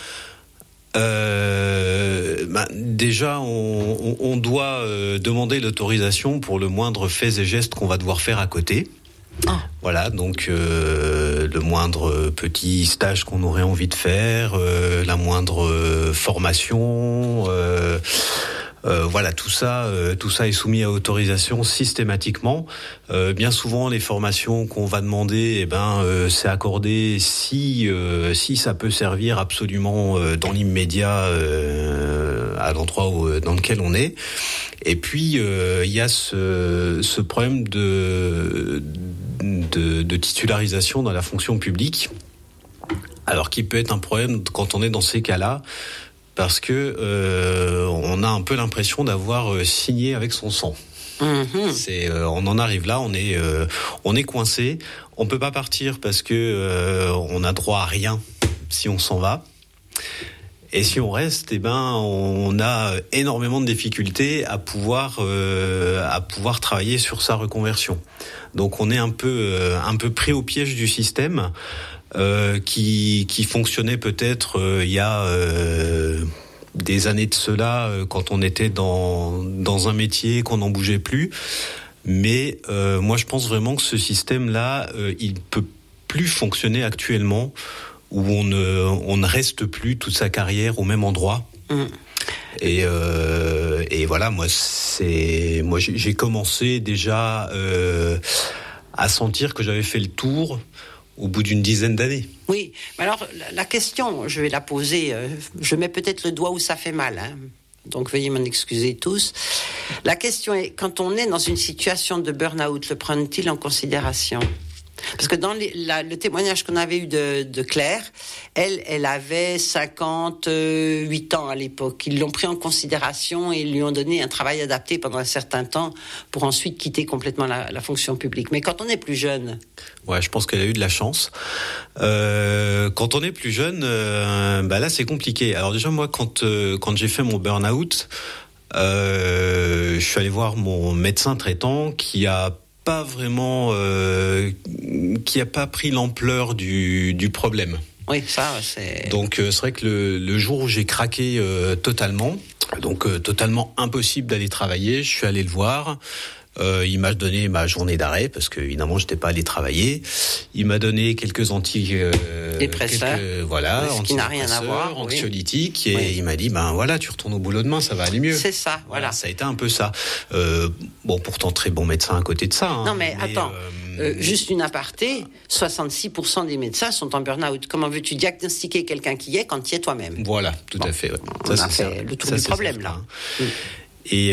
euh, bah, déjà on, on, on doit euh, demander l'autorisation pour le moindre fait et geste qu'on va devoir faire à côté. Oh. Voilà, donc euh, le moindre petit stage qu'on aurait envie de faire, euh, la moindre euh, formation, euh, euh, voilà, tout ça, euh, tout ça est soumis à autorisation systématiquement. Euh, bien souvent, les formations qu'on va demander, eh ben, euh, c'est accordé si euh, si ça peut servir absolument euh, dans l'immédiat euh, à l'endroit où, dans lequel on est. Et puis il euh, y a ce, ce problème de, de de titularisation dans la fonction publique. Alors qui peut être un problème quand on est dans ces cas-là, parce que euh, on a un peu l'impression d'avoir signé avec son sang. Mmh. C'est, euh, on en arrive là, on est, euh, on est coincé. On peut pas partir parce que euh, on a droit à rien si on s'en va. Et si on reste, eh ben, on a énormément de difficultés à pouvoir, euh, à pouvoir travailler sur sa reconversion. Donc, on est un peu, euh, un peu pris au piège du système euh, qui, qui fonctionnait peut-être euh, il y a euh, des années de cela, euh, quand on était dans dans un métier qu'on n'en bougeait plus. Mais euh, moi, je pense vraiment que ce système-là, euh, il peut plus fonctionner actuellement, où on ne, on ne reste plus toute sa carrière au même endroit. Mmh. Et, euh, et voilà, moi, c'est, moi, j'ai commencé déjà euh, à sentir que j'avais fait le tour, au bout d'une dizaine d'années. Oui, mais alors la question, je vais la poser, euh, je mets peut-être le doigt où ça fait mal, hein. Donc veuillez m'en excuser tous. La question est, quand on est dans une situation de burn-out, le prennent-ils en considération ? Parce que dans les, la, le témoignage qu'on avait eu de, de Claire, elle, elle avait cinquante-huit ans à l'époque. Ils l'ont pris en considération et ils lui ont donné un travail adapté pendant un certain temps pour ensuite quitter complètement la, la fonction publique. Mais quand on est plus jeune... Ouais, je pense qu'elle a eu de la chance. Euh, quand on est plus jeune, euh, bah là c'est compliqué. Alors déjà moi, quand euh, quand j'ai fait mon burn-out, euh, je suis allé voir mon médecin traitant qui a pas vraiment, euh, qui a pas pris l'ampleur du, du problème. Oui, ça, c'est... Donc, euh, c'est vrai que le, le jour où j'ai craqué euh, totalement, donc euh, totalement impossible d'aller travailler, je suis allé le voir. Euh, il m'a donné ma journée d'arrêt parce que évidemment j'étais pas allé travailler. Il m'a donné quelques anti euh, dépresseurs, quelques, voilà, ce qui n'a rien à voir, anxiolytiques, oui. et oui. il m'a dit ben voilà, tu retournes au boulot demain, ça va aller mieux. C'est ça, voilà. voilà ça a été un peu ça. Euh, bon, pourtant très bon médecin à côté de ça. Hein, non mais, mais attends, euh, euh, juste une aparté, soixante-six pour cent des médecins sont en burn-out. Comment veux-tu diagnostiquer quelqu'un qui y est quand tu y es toi-même ? Voilà, tout bon, à fait. Ouais. On ça, a c'est fait ça. le tour ça, du problème là. Mmh. Et,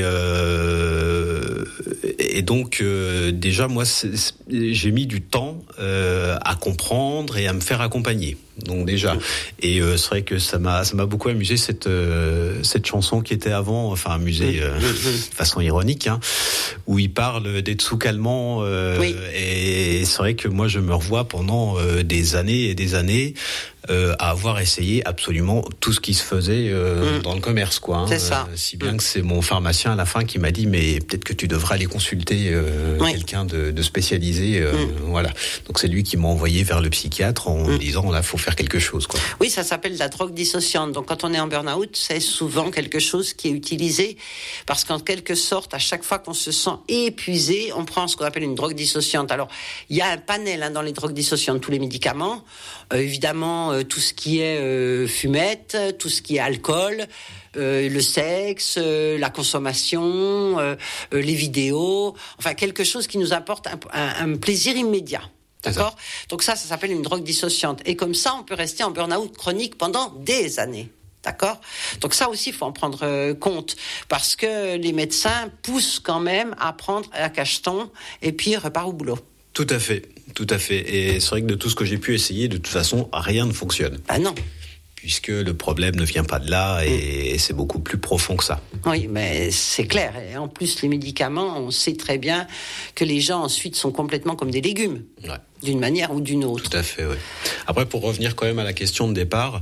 euh, et donc euh, déjà moi c'est, c'est, j'ai mis du temps euh, à comprendre et à me faire accompagner. Donc déjà mmh. et euh, c'est vrai que ça m'a ça m'a beaucoup amusé cette euh, cette chanson qui était avant, enfin amusé euh, mmh. de façon ironique, hein, où il parle d'être sous calmant euh, oui. et c'est vrai que moi je me revois pendant euh, des années et des années euh, à avoir essayé absolument tout ce qui se faisait euh, mmh. dans le commerce, quoi. Hein, c'est ça. Euh, si bien mmh. que c'est mon pharmacien à la fin qui m'a dit mais peut-être que tu devrais aller consulter euh, oui. quelqu'un de, de spécialisé, euh, mmh. voilà. Donc c'est lui qui m'a envoyé vers le psychiatre en mmh. me disant là faut faire quelque chose, quoi. Oui, ça s'appelle la drogue dissociante. Donc quand on est en burn-out, c'est souvent quelque chose qui est utilisé parce qu'en quelque sorte, à chaque fois qu'on se sent épuisé, on prend ce qu'on appelle une drogue dissociante. Alors il y a un panel hein, dans les drogues dissociantes, tous les médicaments, euh, évidemment euh, tout ce qui est euh, fumette, tout ce qui est alcool. Euh, le sexe, euh, la consommation, euh, euh, les vidéos, enfin quelque chose qui nous apporte un, un, un plaisir immédiat. D'accord ? Donc ça, ça s'appelle une drogue dissociante. Et comme ça, on peut rester en burn-out chronique pendant des années. D'accord ? Donc ça aussi, il faut en prendre euh, compte. Parce que les médecins poussent quand même à prendre un cacheton et puis repart au boulot. Tout à fait, tout à fait. Et c'est vrai que de tout ce que j'ai pu essayer, de toute façon, rien ne fonctionne. Ah non. Puisque le problème ne vient pas de là et mmh. c'est beaucoup plus profond que ça. Oui, mais c'est clair. Et en plus, les médicaments, on sait très bien que les gens ensuite sont complètement comme des légumes, ouais. d'une manière ou d'une autre. Tout à fait, oui. Après, pour revenir quand même à la question de départ,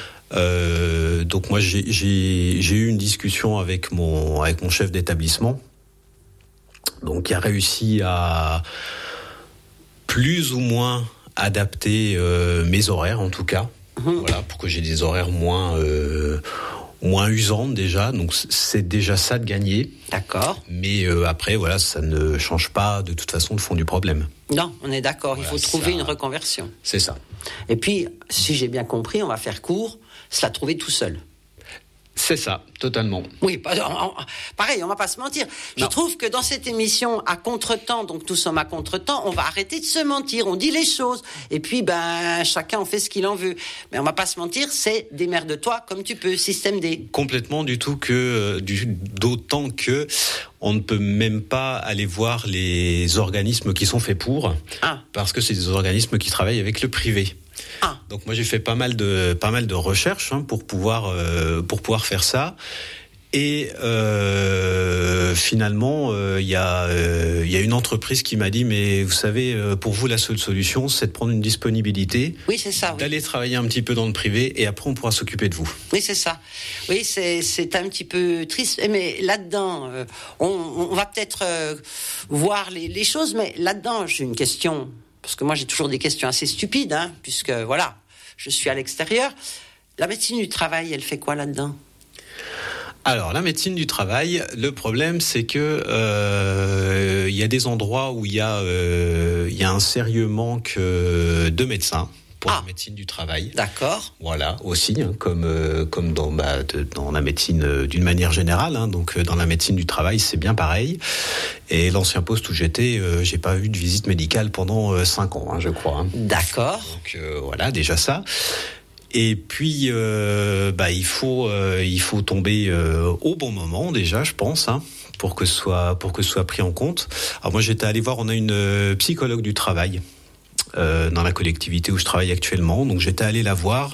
euh, donc moi j'ai, j'ai, j'ai eu une discussion avec mon, avec mon chef d'établissement, donc qui a réussi à plus ou moins adapter euh, mes horaires en tout cas. Voilà, pour que j'ai des horaires moins euh, moins usants déjà, donc c'est déjà ça de gagner. D'accord. Mais euh, après, voilà, ça ne change pas de toute façon le fond du problème. Non, on est d'accord. Voilà, il faut trouver ça... une reconversion. C'est ça. Et puis, si j'ai bien compris, on va faire court, se la trouver tout seul. C'est ça, totalement. Oui, pareil, on va pas se mentir. Je non. trouve que dans cette émission, à contretemps, donc nous sommes à contretemps, on va arrêter de se mentir, on dit les choses, et puis ben chacun en fait ce qu'il en veut. Mais on va pas se mentir, c'est démerde-toi comme tu peux, système D. Complètement, du tout que, du, d'autant que on ne peut même pas aller voir les organismes qui sont faits pour, ah. parce que c'est des organismes qui travaillent avec le privé. Ah. Donc moi j'ai fait pas mal de pas mal de recherches hein, pour pouvoir euh, pour pouvoir faire ça et euh, finalement il euh, y a il euh, y a une entreprise qui m'a dit mais vous savez euh, pour vous la seule solution c'est de prendre une disponibilité, oui c'est ça, oui. d'aller travailler un petit peu dans le privé et après on pourra s'occuper de vous. Oui c'est ça, oui c'est c'est un petit peu triste mais là-dedans euh, on, on va peut-être euh, voir les, les choses mais là-dedans j'ai une question. Parce que moi, j'ai toujours des questions assez stupides, hein, puisque, voilà, je suis à l'extérieur. La médecine du travail, elle fait quoi là-dedans ? Alors, la médecine du travail, le problème, c'est que euh, y a des endroits où il y a, euh, y a un sérieux manque euh, de médecins, pour ah. la médecine du travail. D'accord. Voilà, aussi, hein, comme euh, comme dans bah, de, dans la médecine euh, d'une manière générale. Hein, donc euh, dans la médecine du travail, c'est bien pareil. Et l'ancien poste où j'étais, euh, j'ai pas eu de visite médicale pendant euh, cinq ans, hein, je crois. Hein. D'accord. Donc euh, voilà, déjà ça. Et puis, euh, bah il faut euh, il faut tomber euh, au bon moment déjà, je pense. Hein, pour que ce soit pour que ce soit pris en compte. Alors moi j'étais allé voir, on a une euh, psychologue du travail euh, dans la collectivité où je travaille actuellement, donc j'étais allé la voir.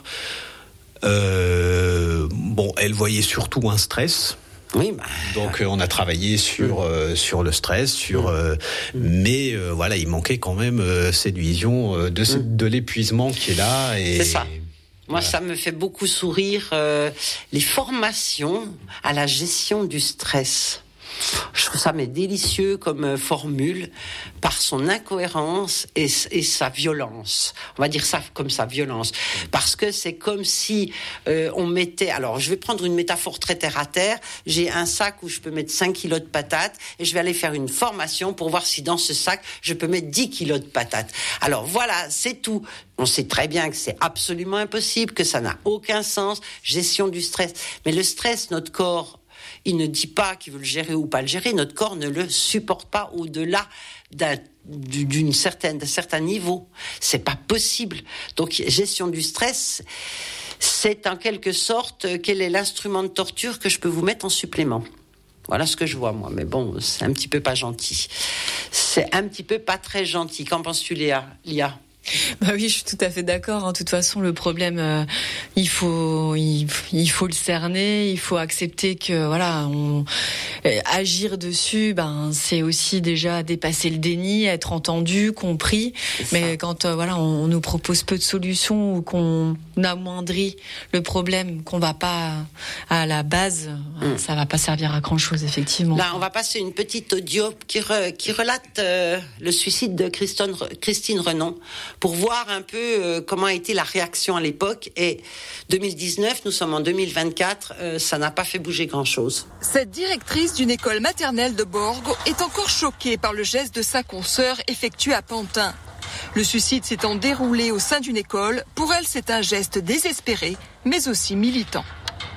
Euh, bon, elle voyait surtout un stress. Oui, bah... Donc euh, on a travaillé sur euh, sur le stress, sur euh, mmh. mais euh, voilà, il manquait quand même euh, cette vision euh, de mmh. de l'épuisement qui est là. Et c'est ça. Moi, voilà. Ça me fait beaucoup sourire euh, les formations à la gestion du stress. Je trouve ça mais délicieux comme euh, formule par son incohérence et, et sa violence. On va dire ça comme sa violence, parce que c'est comme si euh, on mettait. Alors, je vais prendre une métaphore très terre à terre. J'ai un sac où je peux mettre cinq kilos de patates et je vais aller faire une formation pour voir si dans ce sac je peux mettre dix kilos de patates. Alors voilà, c'est tout. On sait très bien que c'est absolument impossible, que ça n'a aucun sens. Gestion du stress, mais le stress, notre corps. Il ne dit pas qu'il veut le gérer ou pas le gérer. Notre corps ne le supporte pas au-delà d'un, d'une certaine, d'un certain niveau. C'est pas possible. Donc, gestion du stress, c'est en quelque sorte quel est l'instrument de torture que je peux vous mettre en supplément. Voilà ce que je vois, moi. Mais bon, c'est un petit peu pas gentil. C'est un petit peu pas très gentil. Qu'en penses-tu, Léa, Lia ? Bah oui, je suis tout à fait d'accord. En toute façon, le problème, euh, il faut, il, il faut le cerner. Il faut accepter que, voilà, on, euh, agir dessus. Ben, c'est aussi déjà dépasser le déni, être entendu, compris. Mais quand, euh, voilà, on, on nous propose peu de solutions ou qu'on amoindrit le problème, qu'on va pas à la base, mmh. ça va pas servir à grand chose, effectivement. Là, on va passer une petite audio qui, re, qui relate euh, le suicide de Christine, Christine Renon, pour voir un peu euh, comment a été la réaction à l'époque. Et deux mille dix-neuf, nous sommes en deux mille vingt-quatre, euh, ça n'a pas fait bouger grand-chose. Cette directrice d'une école maternelle de Borgo est encore choquée par le geste de sa consoeur effectué à Pantin. Le suicide s'étant déroulé au sein d'une école, pour elle c'est un geste désespéré, mais aussi militant.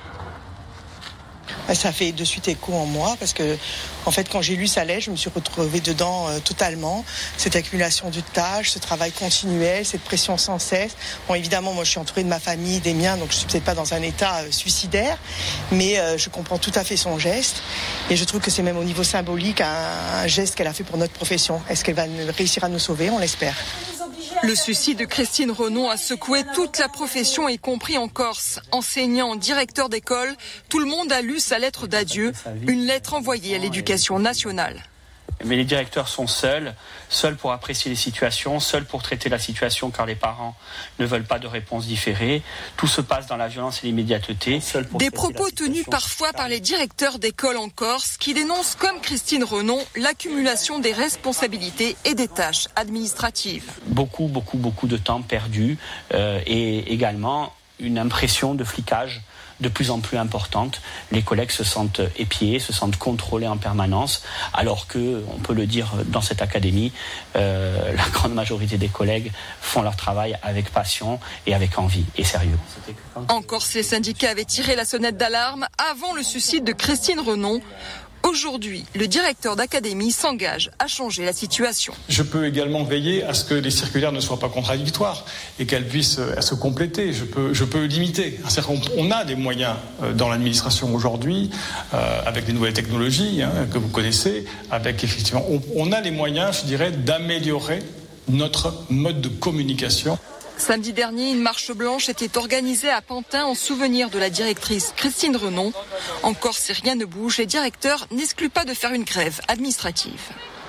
Ça fait de suite écho en moi parce que, en fait, quand j'ai lu sa lettre, je me suis retrouvée dedans euh, totalement. Cette accumulation de tâches, ce travail continuel, cette pression sans cesse. Bon, évidemment, moi, je suis entourée de ma famille, des miens, donc je suis peut-être pas dans un état euh, suicidaire, mais euh, je comprends tout à fait son geste. Et je trouve que c'est même au niveau symbolique un, un geste qu'elle a fait pour notre profession. Est-ce qu'elle va réussir à nous sauver ? On l'espère. Le suicide de Christine Renon a secoué toute la profession, y compris en Corse. Enseignant, directeur d'école, tout le monde a lu sa lettre d'adieu, une lettre envoyée à l'éducation nationale. Mais les directeurs sont seuls, seuls pour apprécier les situations, seuls pour traiter la situation car les parents ne veulent pas de réponse différée. Tout se passe dans la violence et l'immédiateté. Des propos tenus parfois par les directeurs d'école en Corse qui dénoncent comme Christine Renon l'accumulation des responsabilités et des tâches administratives. Beaucoup, beaucoup, beaucoup de temps perdu euh, et également une impression de flicage de plus en plus importante. Les collègues se sentent épiés, se sentent contrôlés en permanence, alors que, on peut le dire dans cette académie, euh, la grande majorité des collègues font leur travail avec passion et avec envie et sérieux. En Corse, les syndicats avaient tiré la sonnette d'alarme avant le suicide de Christine Renon. Aujourd'hui, le directeur d'académie s'engage à changer la situation. Je peux également veiller à ce que les circulaires ne soient pas contradictoires et qu'elles puissent se compléter. Je peux, je peux limiter. C'est-à-dire qu'on on a des moyens dans l'administration aujourd'hui, euh, avec les nouvelles technologies hein, que vous connaissez, avec effectivement, on, on a les moyens, je dirais, d'améliorer notre mode de communication. Samedi dernier, une marche blanche était organisée à Pantin en souvenir de la directrice Christine Renon. Encore si rien ne bouge, les directeurs n'excluent pas de faire une grève administrative.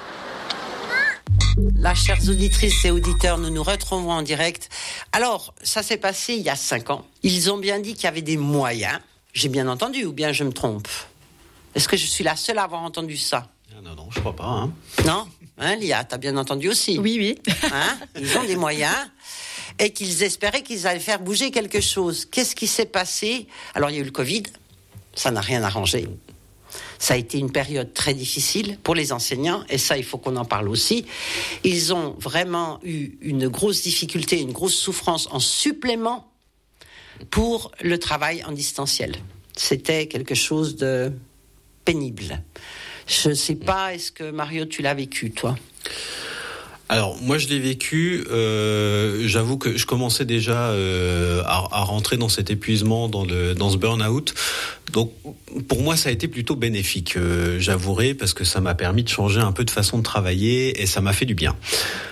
Là, chères auditrices et auditeurs, nous nous retrouvons en direct. Alors, ça s'est passé il y a cinq ans. Ils ont bien dit qu'il y avait des moyens. J'ai bien entendu, ou bien je me trompe ? Est-ce que je suis la seule à avoir entendu ça ? Non, non, je crois pas. Hein. Non ? Hein, Lia, t'as bien entendu aussi ? Oui, oui. Hein ? Ils ont des moyens. Et qu'ils espéraient qu'ils allaient faire bouger quelque chose. Qu'est-ce qui s'est passé ? Alors, il y a eu le Covid, ça n'a rien arrangé. Ça a été une période très difficile pour les enseignants, et ça, il faut qu'on en parle aussi. Ils ont vraiment eu une grosse difficulté, une grosse souffrance en supplément pour le travail en distanciel. C'était quelque chose de pénible. Je ne sais pas, est-ce que Mario, tu l'as vécu, toi ? Alors moi je l'ai vécu, euh, j'avoue que je commençais déjà euh, à, à rentrer dans cet épuisement, dans le dans ce burn-out. Donc pour moi ça a été plutôt bénéfique, euh, j'avouerai, parce que ça m'a permis de changer un peu de façon de travailler et ça m'a fait du bien.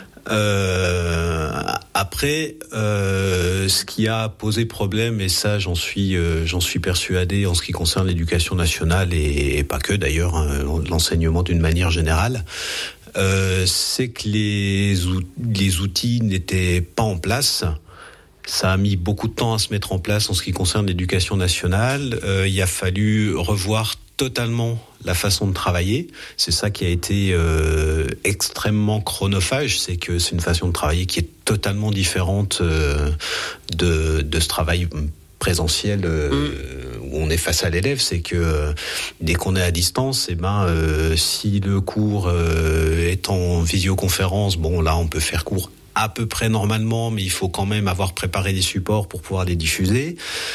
Euh, après, euh, ce qui a posé problème, et ça j'en suis euh, j'en suis persuadé en ce qui concerne l'éducation nationale et, et pas que d'ailleurs, hein, l'enseignement d'une manière générale. Euh, c'est que les, out- les outils n'étaient pas en place. Ça a mis beaucoup de temps à se mettre en place en ce qui concerne l'éducation nationale. Euh, il a fallu revoir totalement la façon de travailler. C'est ça qui a été euh, extrêmement chronophage. C'est que c'est une façon de travailler qui est totalement différente euh, de, de ce travail présentiel euh, mmh. où on est face à l'élève. C'est que euh, dès qu'on est à distance, eh ben euh, si le cours euh, est en visioconférence, bon là on peut faire cours à peu près normalement, mais il faut quand même avoir préparé des supports pour pouvoir les diffuser.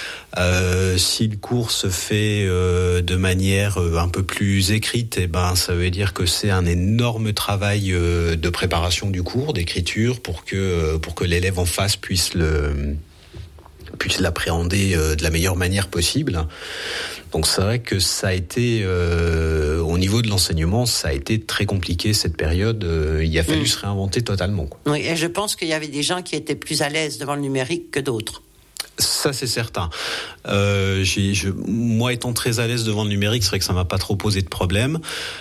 Euh, si le cours se fait euh, de manière euh, un peu plus écrite, eh ben ça veut dire que c'est un énorme travail euh, de préparation du cours, d'écriture, pour que euh, pour que l'élève en face puisse le puisse l'appréhender euh, de la meilleure manière possible. Donc c'est vrai que ça a été, euh, au niveau de l'enseignement, ça a été très compliqué cette période. Euh, il a fallu mmh. se réinventer totalement, quoi. Oui, et je pense qu'il y avait des gens qui étaient plus à l'aise devant le numérique que d'autres. Ça c'est certain. Euh, j'ai, je, moi étant très à l'aise devant le numérique, c'est vrai que ça m'a pas trop posé de problème.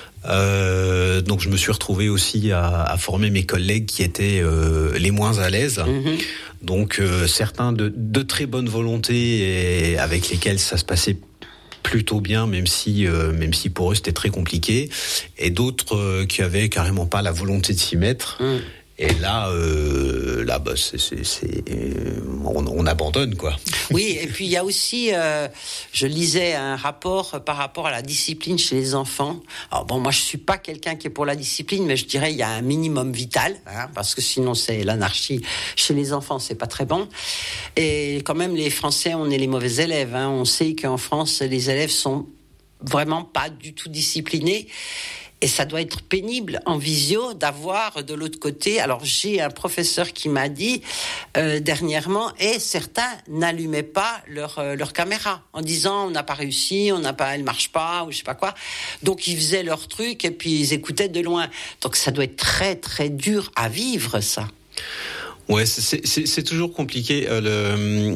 Euh, donc je me suis retrouvé aussi à, à former mes collègues qui étaient euh, les moins à l'aise. Mmh. Donc euh, certains de, de très bonne volonté et avec lesquels ça se passait plutôt bien, même si euh, même si pour eux c'était très compliqué, et d'autres euh, qui avaient carrément pas la volonté de s'y mettre. Mmh. Et là, euh, là, bah, c'est, c'est, c'est, euh, on, on abandonne, quoi. Oui, et puis il y a aussi, euh, je lisais un rapport par rapport à la discipline chez les enfants. Alors bon, moi je suis pas quelqu'un qui est pour la discipline, mais je dirais il y a un minimum vital, hein, parce que sinon c'est l'anarchie chez les enfants, c'est pas très bon. Et quand même, les Français, on est les mauvais élèves. Hein. On sait qu'en France, les élèves sont vraiment pas du tout disciplinés. Et ça doit être pénible en visio d'avoir de l'autre côté. Alors j'ai un professeur qui m'a dit euh, dernièrement, et certains n'allumaient pas leur euh, leur caméra en disant on n'a pas réussi, on n'a pas, elle marche pas ou je sais pas quoi. Donc ils faisaient leur truc et puis ils écoutaient de loin. Donc ça doit être très très dur à vivre, ça. Ouais, c'est c'est, c'est toujours compliqué. Euh, le...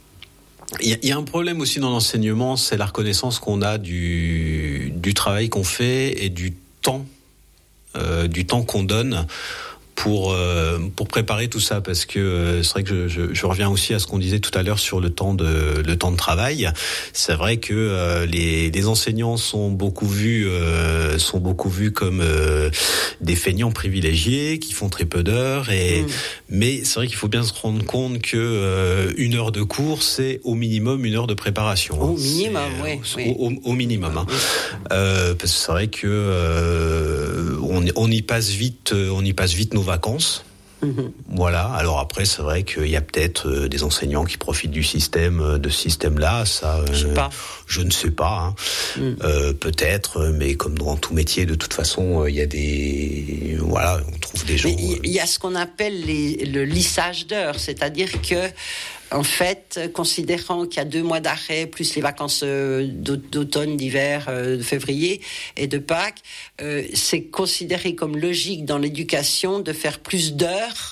Il y, y a un problème aussi dans l'enseignement, c'est la reconnaissance qu'on a du du travail qu'on fait et du temps, euh, du temps qu'on donne pour euh, pour préparer tout ça, parce que euh, c'est vrai que je, je, je reviens aussi à ce qu'on disait tout à l'heure sur le temps de le temps de travail. C'est vrai que euh, les les enseignants sont beaucoup vus euh, sont beaucoup vus comme euh, des feignants privilégiés qui font très peu d'heures, et mmh. mais c'est vrai qu'il faut bien se rendre compte que euh, une heure de cours, c'est au minimum une heure de préparation. Au hein. minimum, oui. Au, oui. au, au minimum. Hein. Euh, parce que c'est vrai que euh, on, on y passe vite, on y passe vite nos vacances. Mmh. Voilà. Alors après, c'est vrai qu'il y a peut-être euh, des enseignants qui profitent du système, de ce système-là. Ça, euh, je sais pas. Je ne sais pas. Hein. Mmh. Euh, peut-être, mais comme dans tout métier, de toute façon, il euh, y a des, voilà, on trouve des gens. Il y, y a ce qu'on appelle les, le lissage d'heures, c'est-à-dire que. En fait, considérant qu'il y a deux mois d'arrêt, plus les vacances d'automne, d'hiver, de février et de Pâques, euh, c'est considéré comme logique dans l'éducation de faire plus d'heures.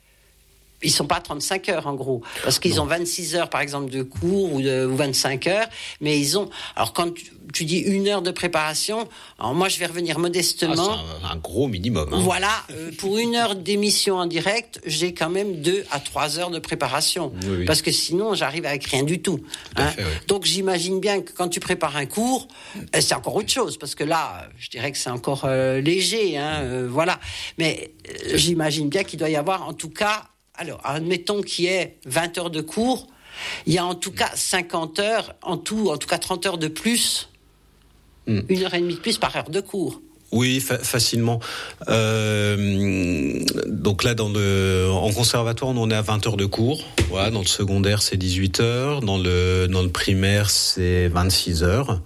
Ils sont pas à trente-cinq heures, en gros. Parce qu'ils non. ont vingt-six heures, par exemple, de cours, ou, de, ou vingt-cinq heures. Mais ils ont... Alors, quand tu, tu dis une heure de préparation, alors moi, je vais revenir modestement. Ah, c'est un, un gros minimum. Hein. Voilà. Euh, pour une heure d'émission en direct, j'ai quand même deux à trois heures de préparation. Oui, oui. Parce que sinon, j'arrive avec rien du tout. tout hein. fait, oui. Donc, j'imagine bien que quand tu prépares un cours, euh, c'est encore autre chose. Parce que là, je dirais que c'est encore euh, léger. Hein, euh, voilà. Mais euh, j'imagine bien qu'il doit y avoir, en tout cas... Alors, admettons qu'il y ait vingt heures de cours, il y a en tout cas cinquante heures, en tout, en tout cas trente heures de plus Mm. Une heure et demie de plus par heure de cours. Oui, fa- facilement. Euh, donc là, dans le, en conservatoire, on est à vingt heures de cours. Voilà, dans le secondaire, c'est dix-huit heures. Dans le, dans le primaire, c'est vingt-six heures.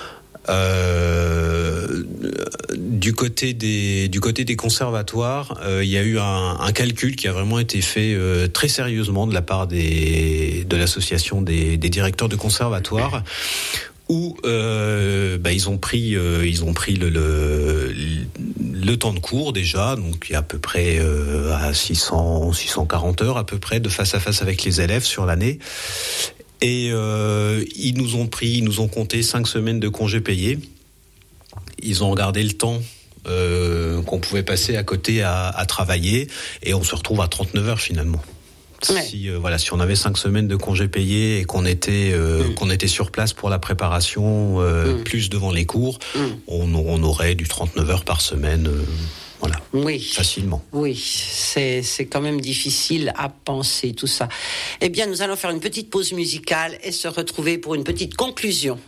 Euh, du côté des du côté des conservatoires, euh, il y a eu un, un calcul qui a vraiment été fait euh, très sérieusement de la part des de l'association des, des directeurs de conservatoires, où euh, bah, ils ont pris euh, ils ont pris le, le le temps de cours déjà, donc il y a à peu près euh, à six cents six cent quarante heures à peu près de face à face avec les élèves sur l'année. Et euh, ils nous ont pris, ils nous ont compté cinq semaines de congés payés. Ils ont regardé le temps euh, qu'on pouvait passer à côté à, à travailler, et on se retrouve à trente-neuf heures finalement. Ouais. Si euh, voilà, si on avait cinq semaines de congés payés et qu'on était euh, mmh. qu'on était sur place pour la préparation, euh, mmh. plus devant les cours, mmh. on, on aurait du trente-neuf heures par semaine. Euh, Voilà. Oui. Facilement. Oui, c'est, c'est quand même difficile à penser tout ça. Eh bien, nous allons faire une petite pause musicale et se retrouver pour une petite conclusion.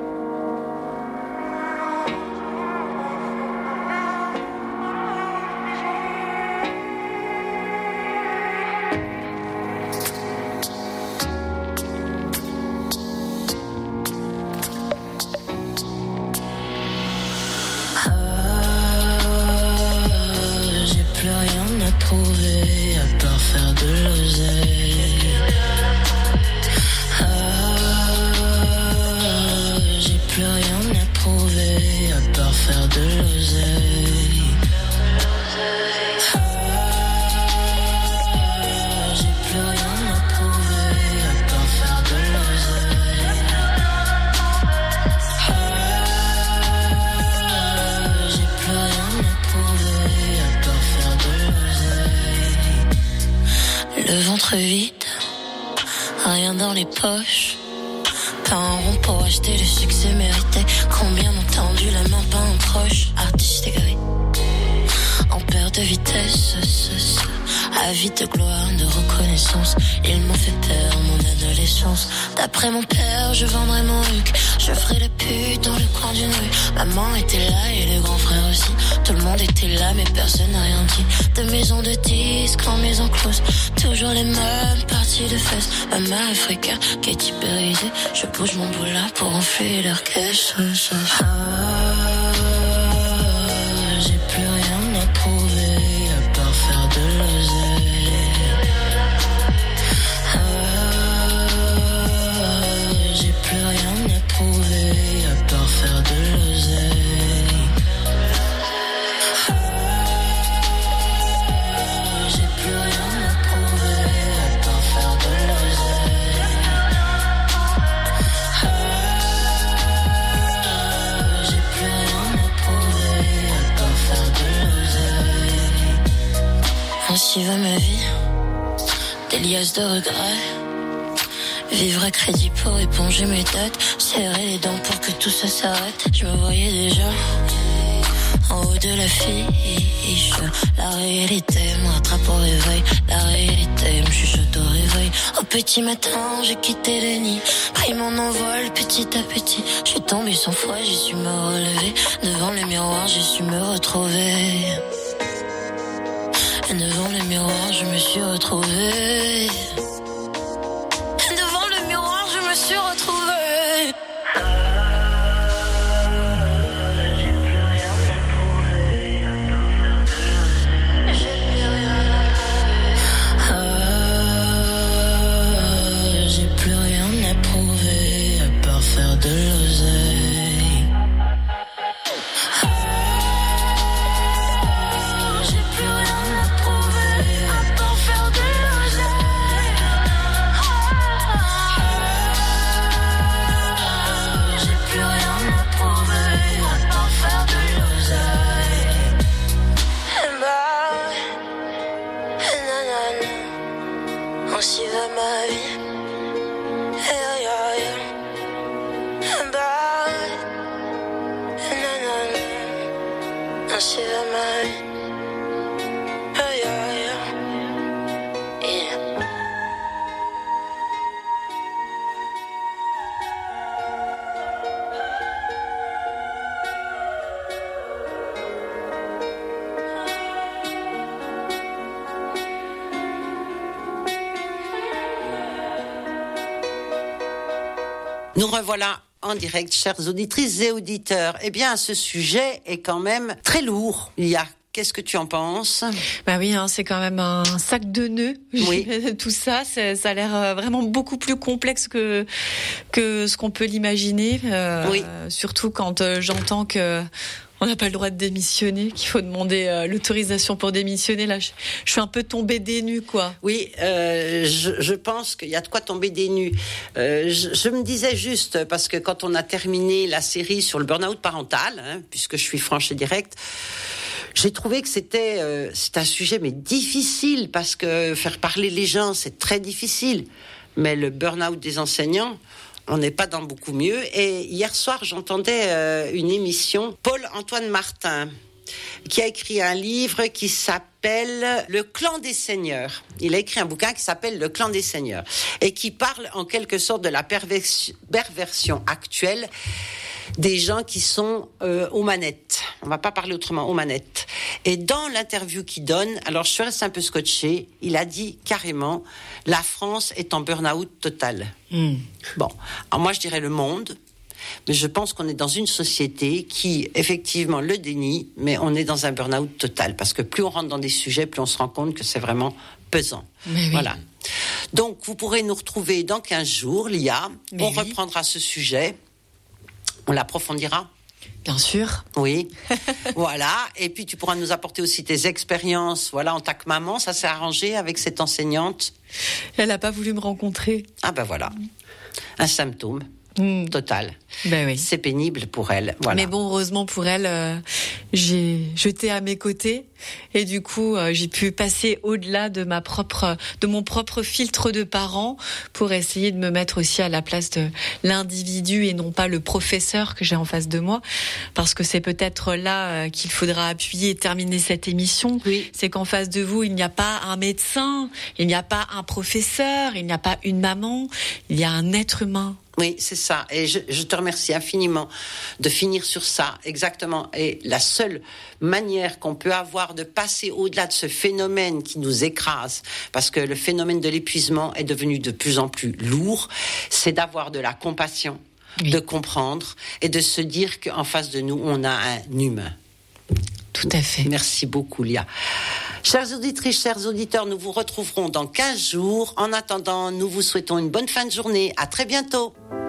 De gloire, de reconnaissance, ils m'ont fait peur mon adolescence. D'après mon père, je vendrais mon huc, je ferais la pute dans le coin d'une rue. Maman était là et le grand frère aussi. Tout le monde était là mais personne n'a rien dit. De maison de disques en maison close, toujours les mêmes parties de fesses. Maman africaine, Katy Perry, je bouge mon boulot pour enfler leur caisse. Ah, j'ai plus rien à prouver à part faire de l'oseille. À part faire de l'oseille. J'ai plus rien à prouver à part faire de l'oseille. J'ai plus rien à prouver à part faire de l'oseille. Ainsi va ma vie, des liasses de regrets. Vivre à crédit pour éponger mes dettes, serrer les dents pour que tout ça s'arrête. Je me voyais déjà en haut de la fiche. La réalité me rattrape au réveil. La réalité me chuchote au réveil. Au petit matin, j'ai quitté le nid, pris mon envol petit à petit. Je suis tombée sans foi, j'ai su me relever. Devant le miroir, j'ai su me retrouver. Et devant le miroir, je me suis retrouvée. Je me suis retrouvée. J'ai plus rien à prouver. J'ai plus rien. Ah, j'ai plus rien à prouver à part faire de l'oseille. Ah, j'ai plus rien à prouver à part faire de l'oseille. Ainsi va ma vie. Yeah, yeah, yeah. Bah, nanana. Ainsi va ma vie. Yeah, yeah, yeah. Yeah. Nous revoilà en direct, chères auditrices et auditeurs. Eh bien, ce sujet est quand même très lourd. Il y a Qu'est-ce que tu en penses ? Bah oui, hein, c'est quand même un sac de nœuds. Oui. Tout ça, c'est, ça a l'air vraiment beaucoup plus complexe que que ce qu'on peut l'imaginer. Euh, oui. Surtout quand euh, j'entends que on n'a pas le droit de démissionner, qu'il faut demander euh, l'autorisation pour démissionner. Là, je, je suis un peu tombée des nues, quoi. Oui, euh, je, je pense qu'il y a de quoi tomber des nues. Euh, je, je me disais juste, parce que quand on a terminé la série sur le burn-out parental, hein, puisque je suis franche et directe, j'ai trouvé que c'était euh, c'est un sujet mais difficile, parce que faire parler les gens, c'est très difficile. Mais le burn-out des enseignants, on n'est pas dans beaucoup mieux. Et hier soir, j'entendais euh, une émission, Paul-Antoine Martin, qui a écrit un livre qui s'appelle Le Clan des Seigneurs. Il a écrit un bouquin qui s'appelle Le Clan des Seigneurs et qui parle en quelque sorte de la perversion, perversion actuelle des gens qui sont euh, aux manettes. On va pas parler autrement, aux manettes. Et dans l'interview qu'il donne, alors je suis restée un peu scotchée, il a dit carrément, la France est en burn-out total. Mm. Bon, alors moi je dirais le monde, mais je pense qu'on est dans une société qui, effectivement, le dénie, mais on est dans un burn-out total, parce que plus on rentre dans des sujets, plus on se rend compte que c'est vraiment pesant. Mais oui. Voilà. Donc, vous pourrez nous retrouver dans quinze jours, Lia. Mais on oui. reprendra ce sujet. On l'approfondira. Bien sûr. Oui. Voilà. Et puis, tu pourras nous apporter aussi tes expériences. Voilà, en tant que maman, ça s'est arrangé avec cette enseignante. Elle n'a pas voulu me rencontrer. Ah ben voilà. Un symptôme. Mmh. Total. Ben oui. C'est pénible pour elle. Voilà. Mais bon, heureusement pour elle, euh, j'ai jeté à mes côtés et du coup, euh, j'ai pu passer au-delà de ma propre, de mon propre filtre de parent pour essayer de me mettre aussi à la place de l'individu et non pas le professeur que j'ai en face de moi, parce que c'est peut-être là euh, qu'il faudra appuyer et terminer cette émission. Oui. C'est qu'en face de vous, il n'y a pas un médecin, il n'y a pas un professeur, il n'y a pas une maman, il y a un être humain. Oui, c'est ça. Et je, je te remercie infiniment de finir sur ça, exactement. Et la seule manière qu'on peut avoir de passer au-delà de ce phénomène qui nous écrase, parce que le phénomène de l'épuisement est devenu de plus en plus lourd, c'est d'avoir de la compassion, oui. de comprendre et de se dire qu'en face de nous, on a un humain. Tout à fait. Merci beaucoup, Lia. Chères auditrices, chers auditeurs, nous vous retrouverons dans quinze jours. En attendant, nous vous souhaitons une bonne fin de journée. À très bientôt.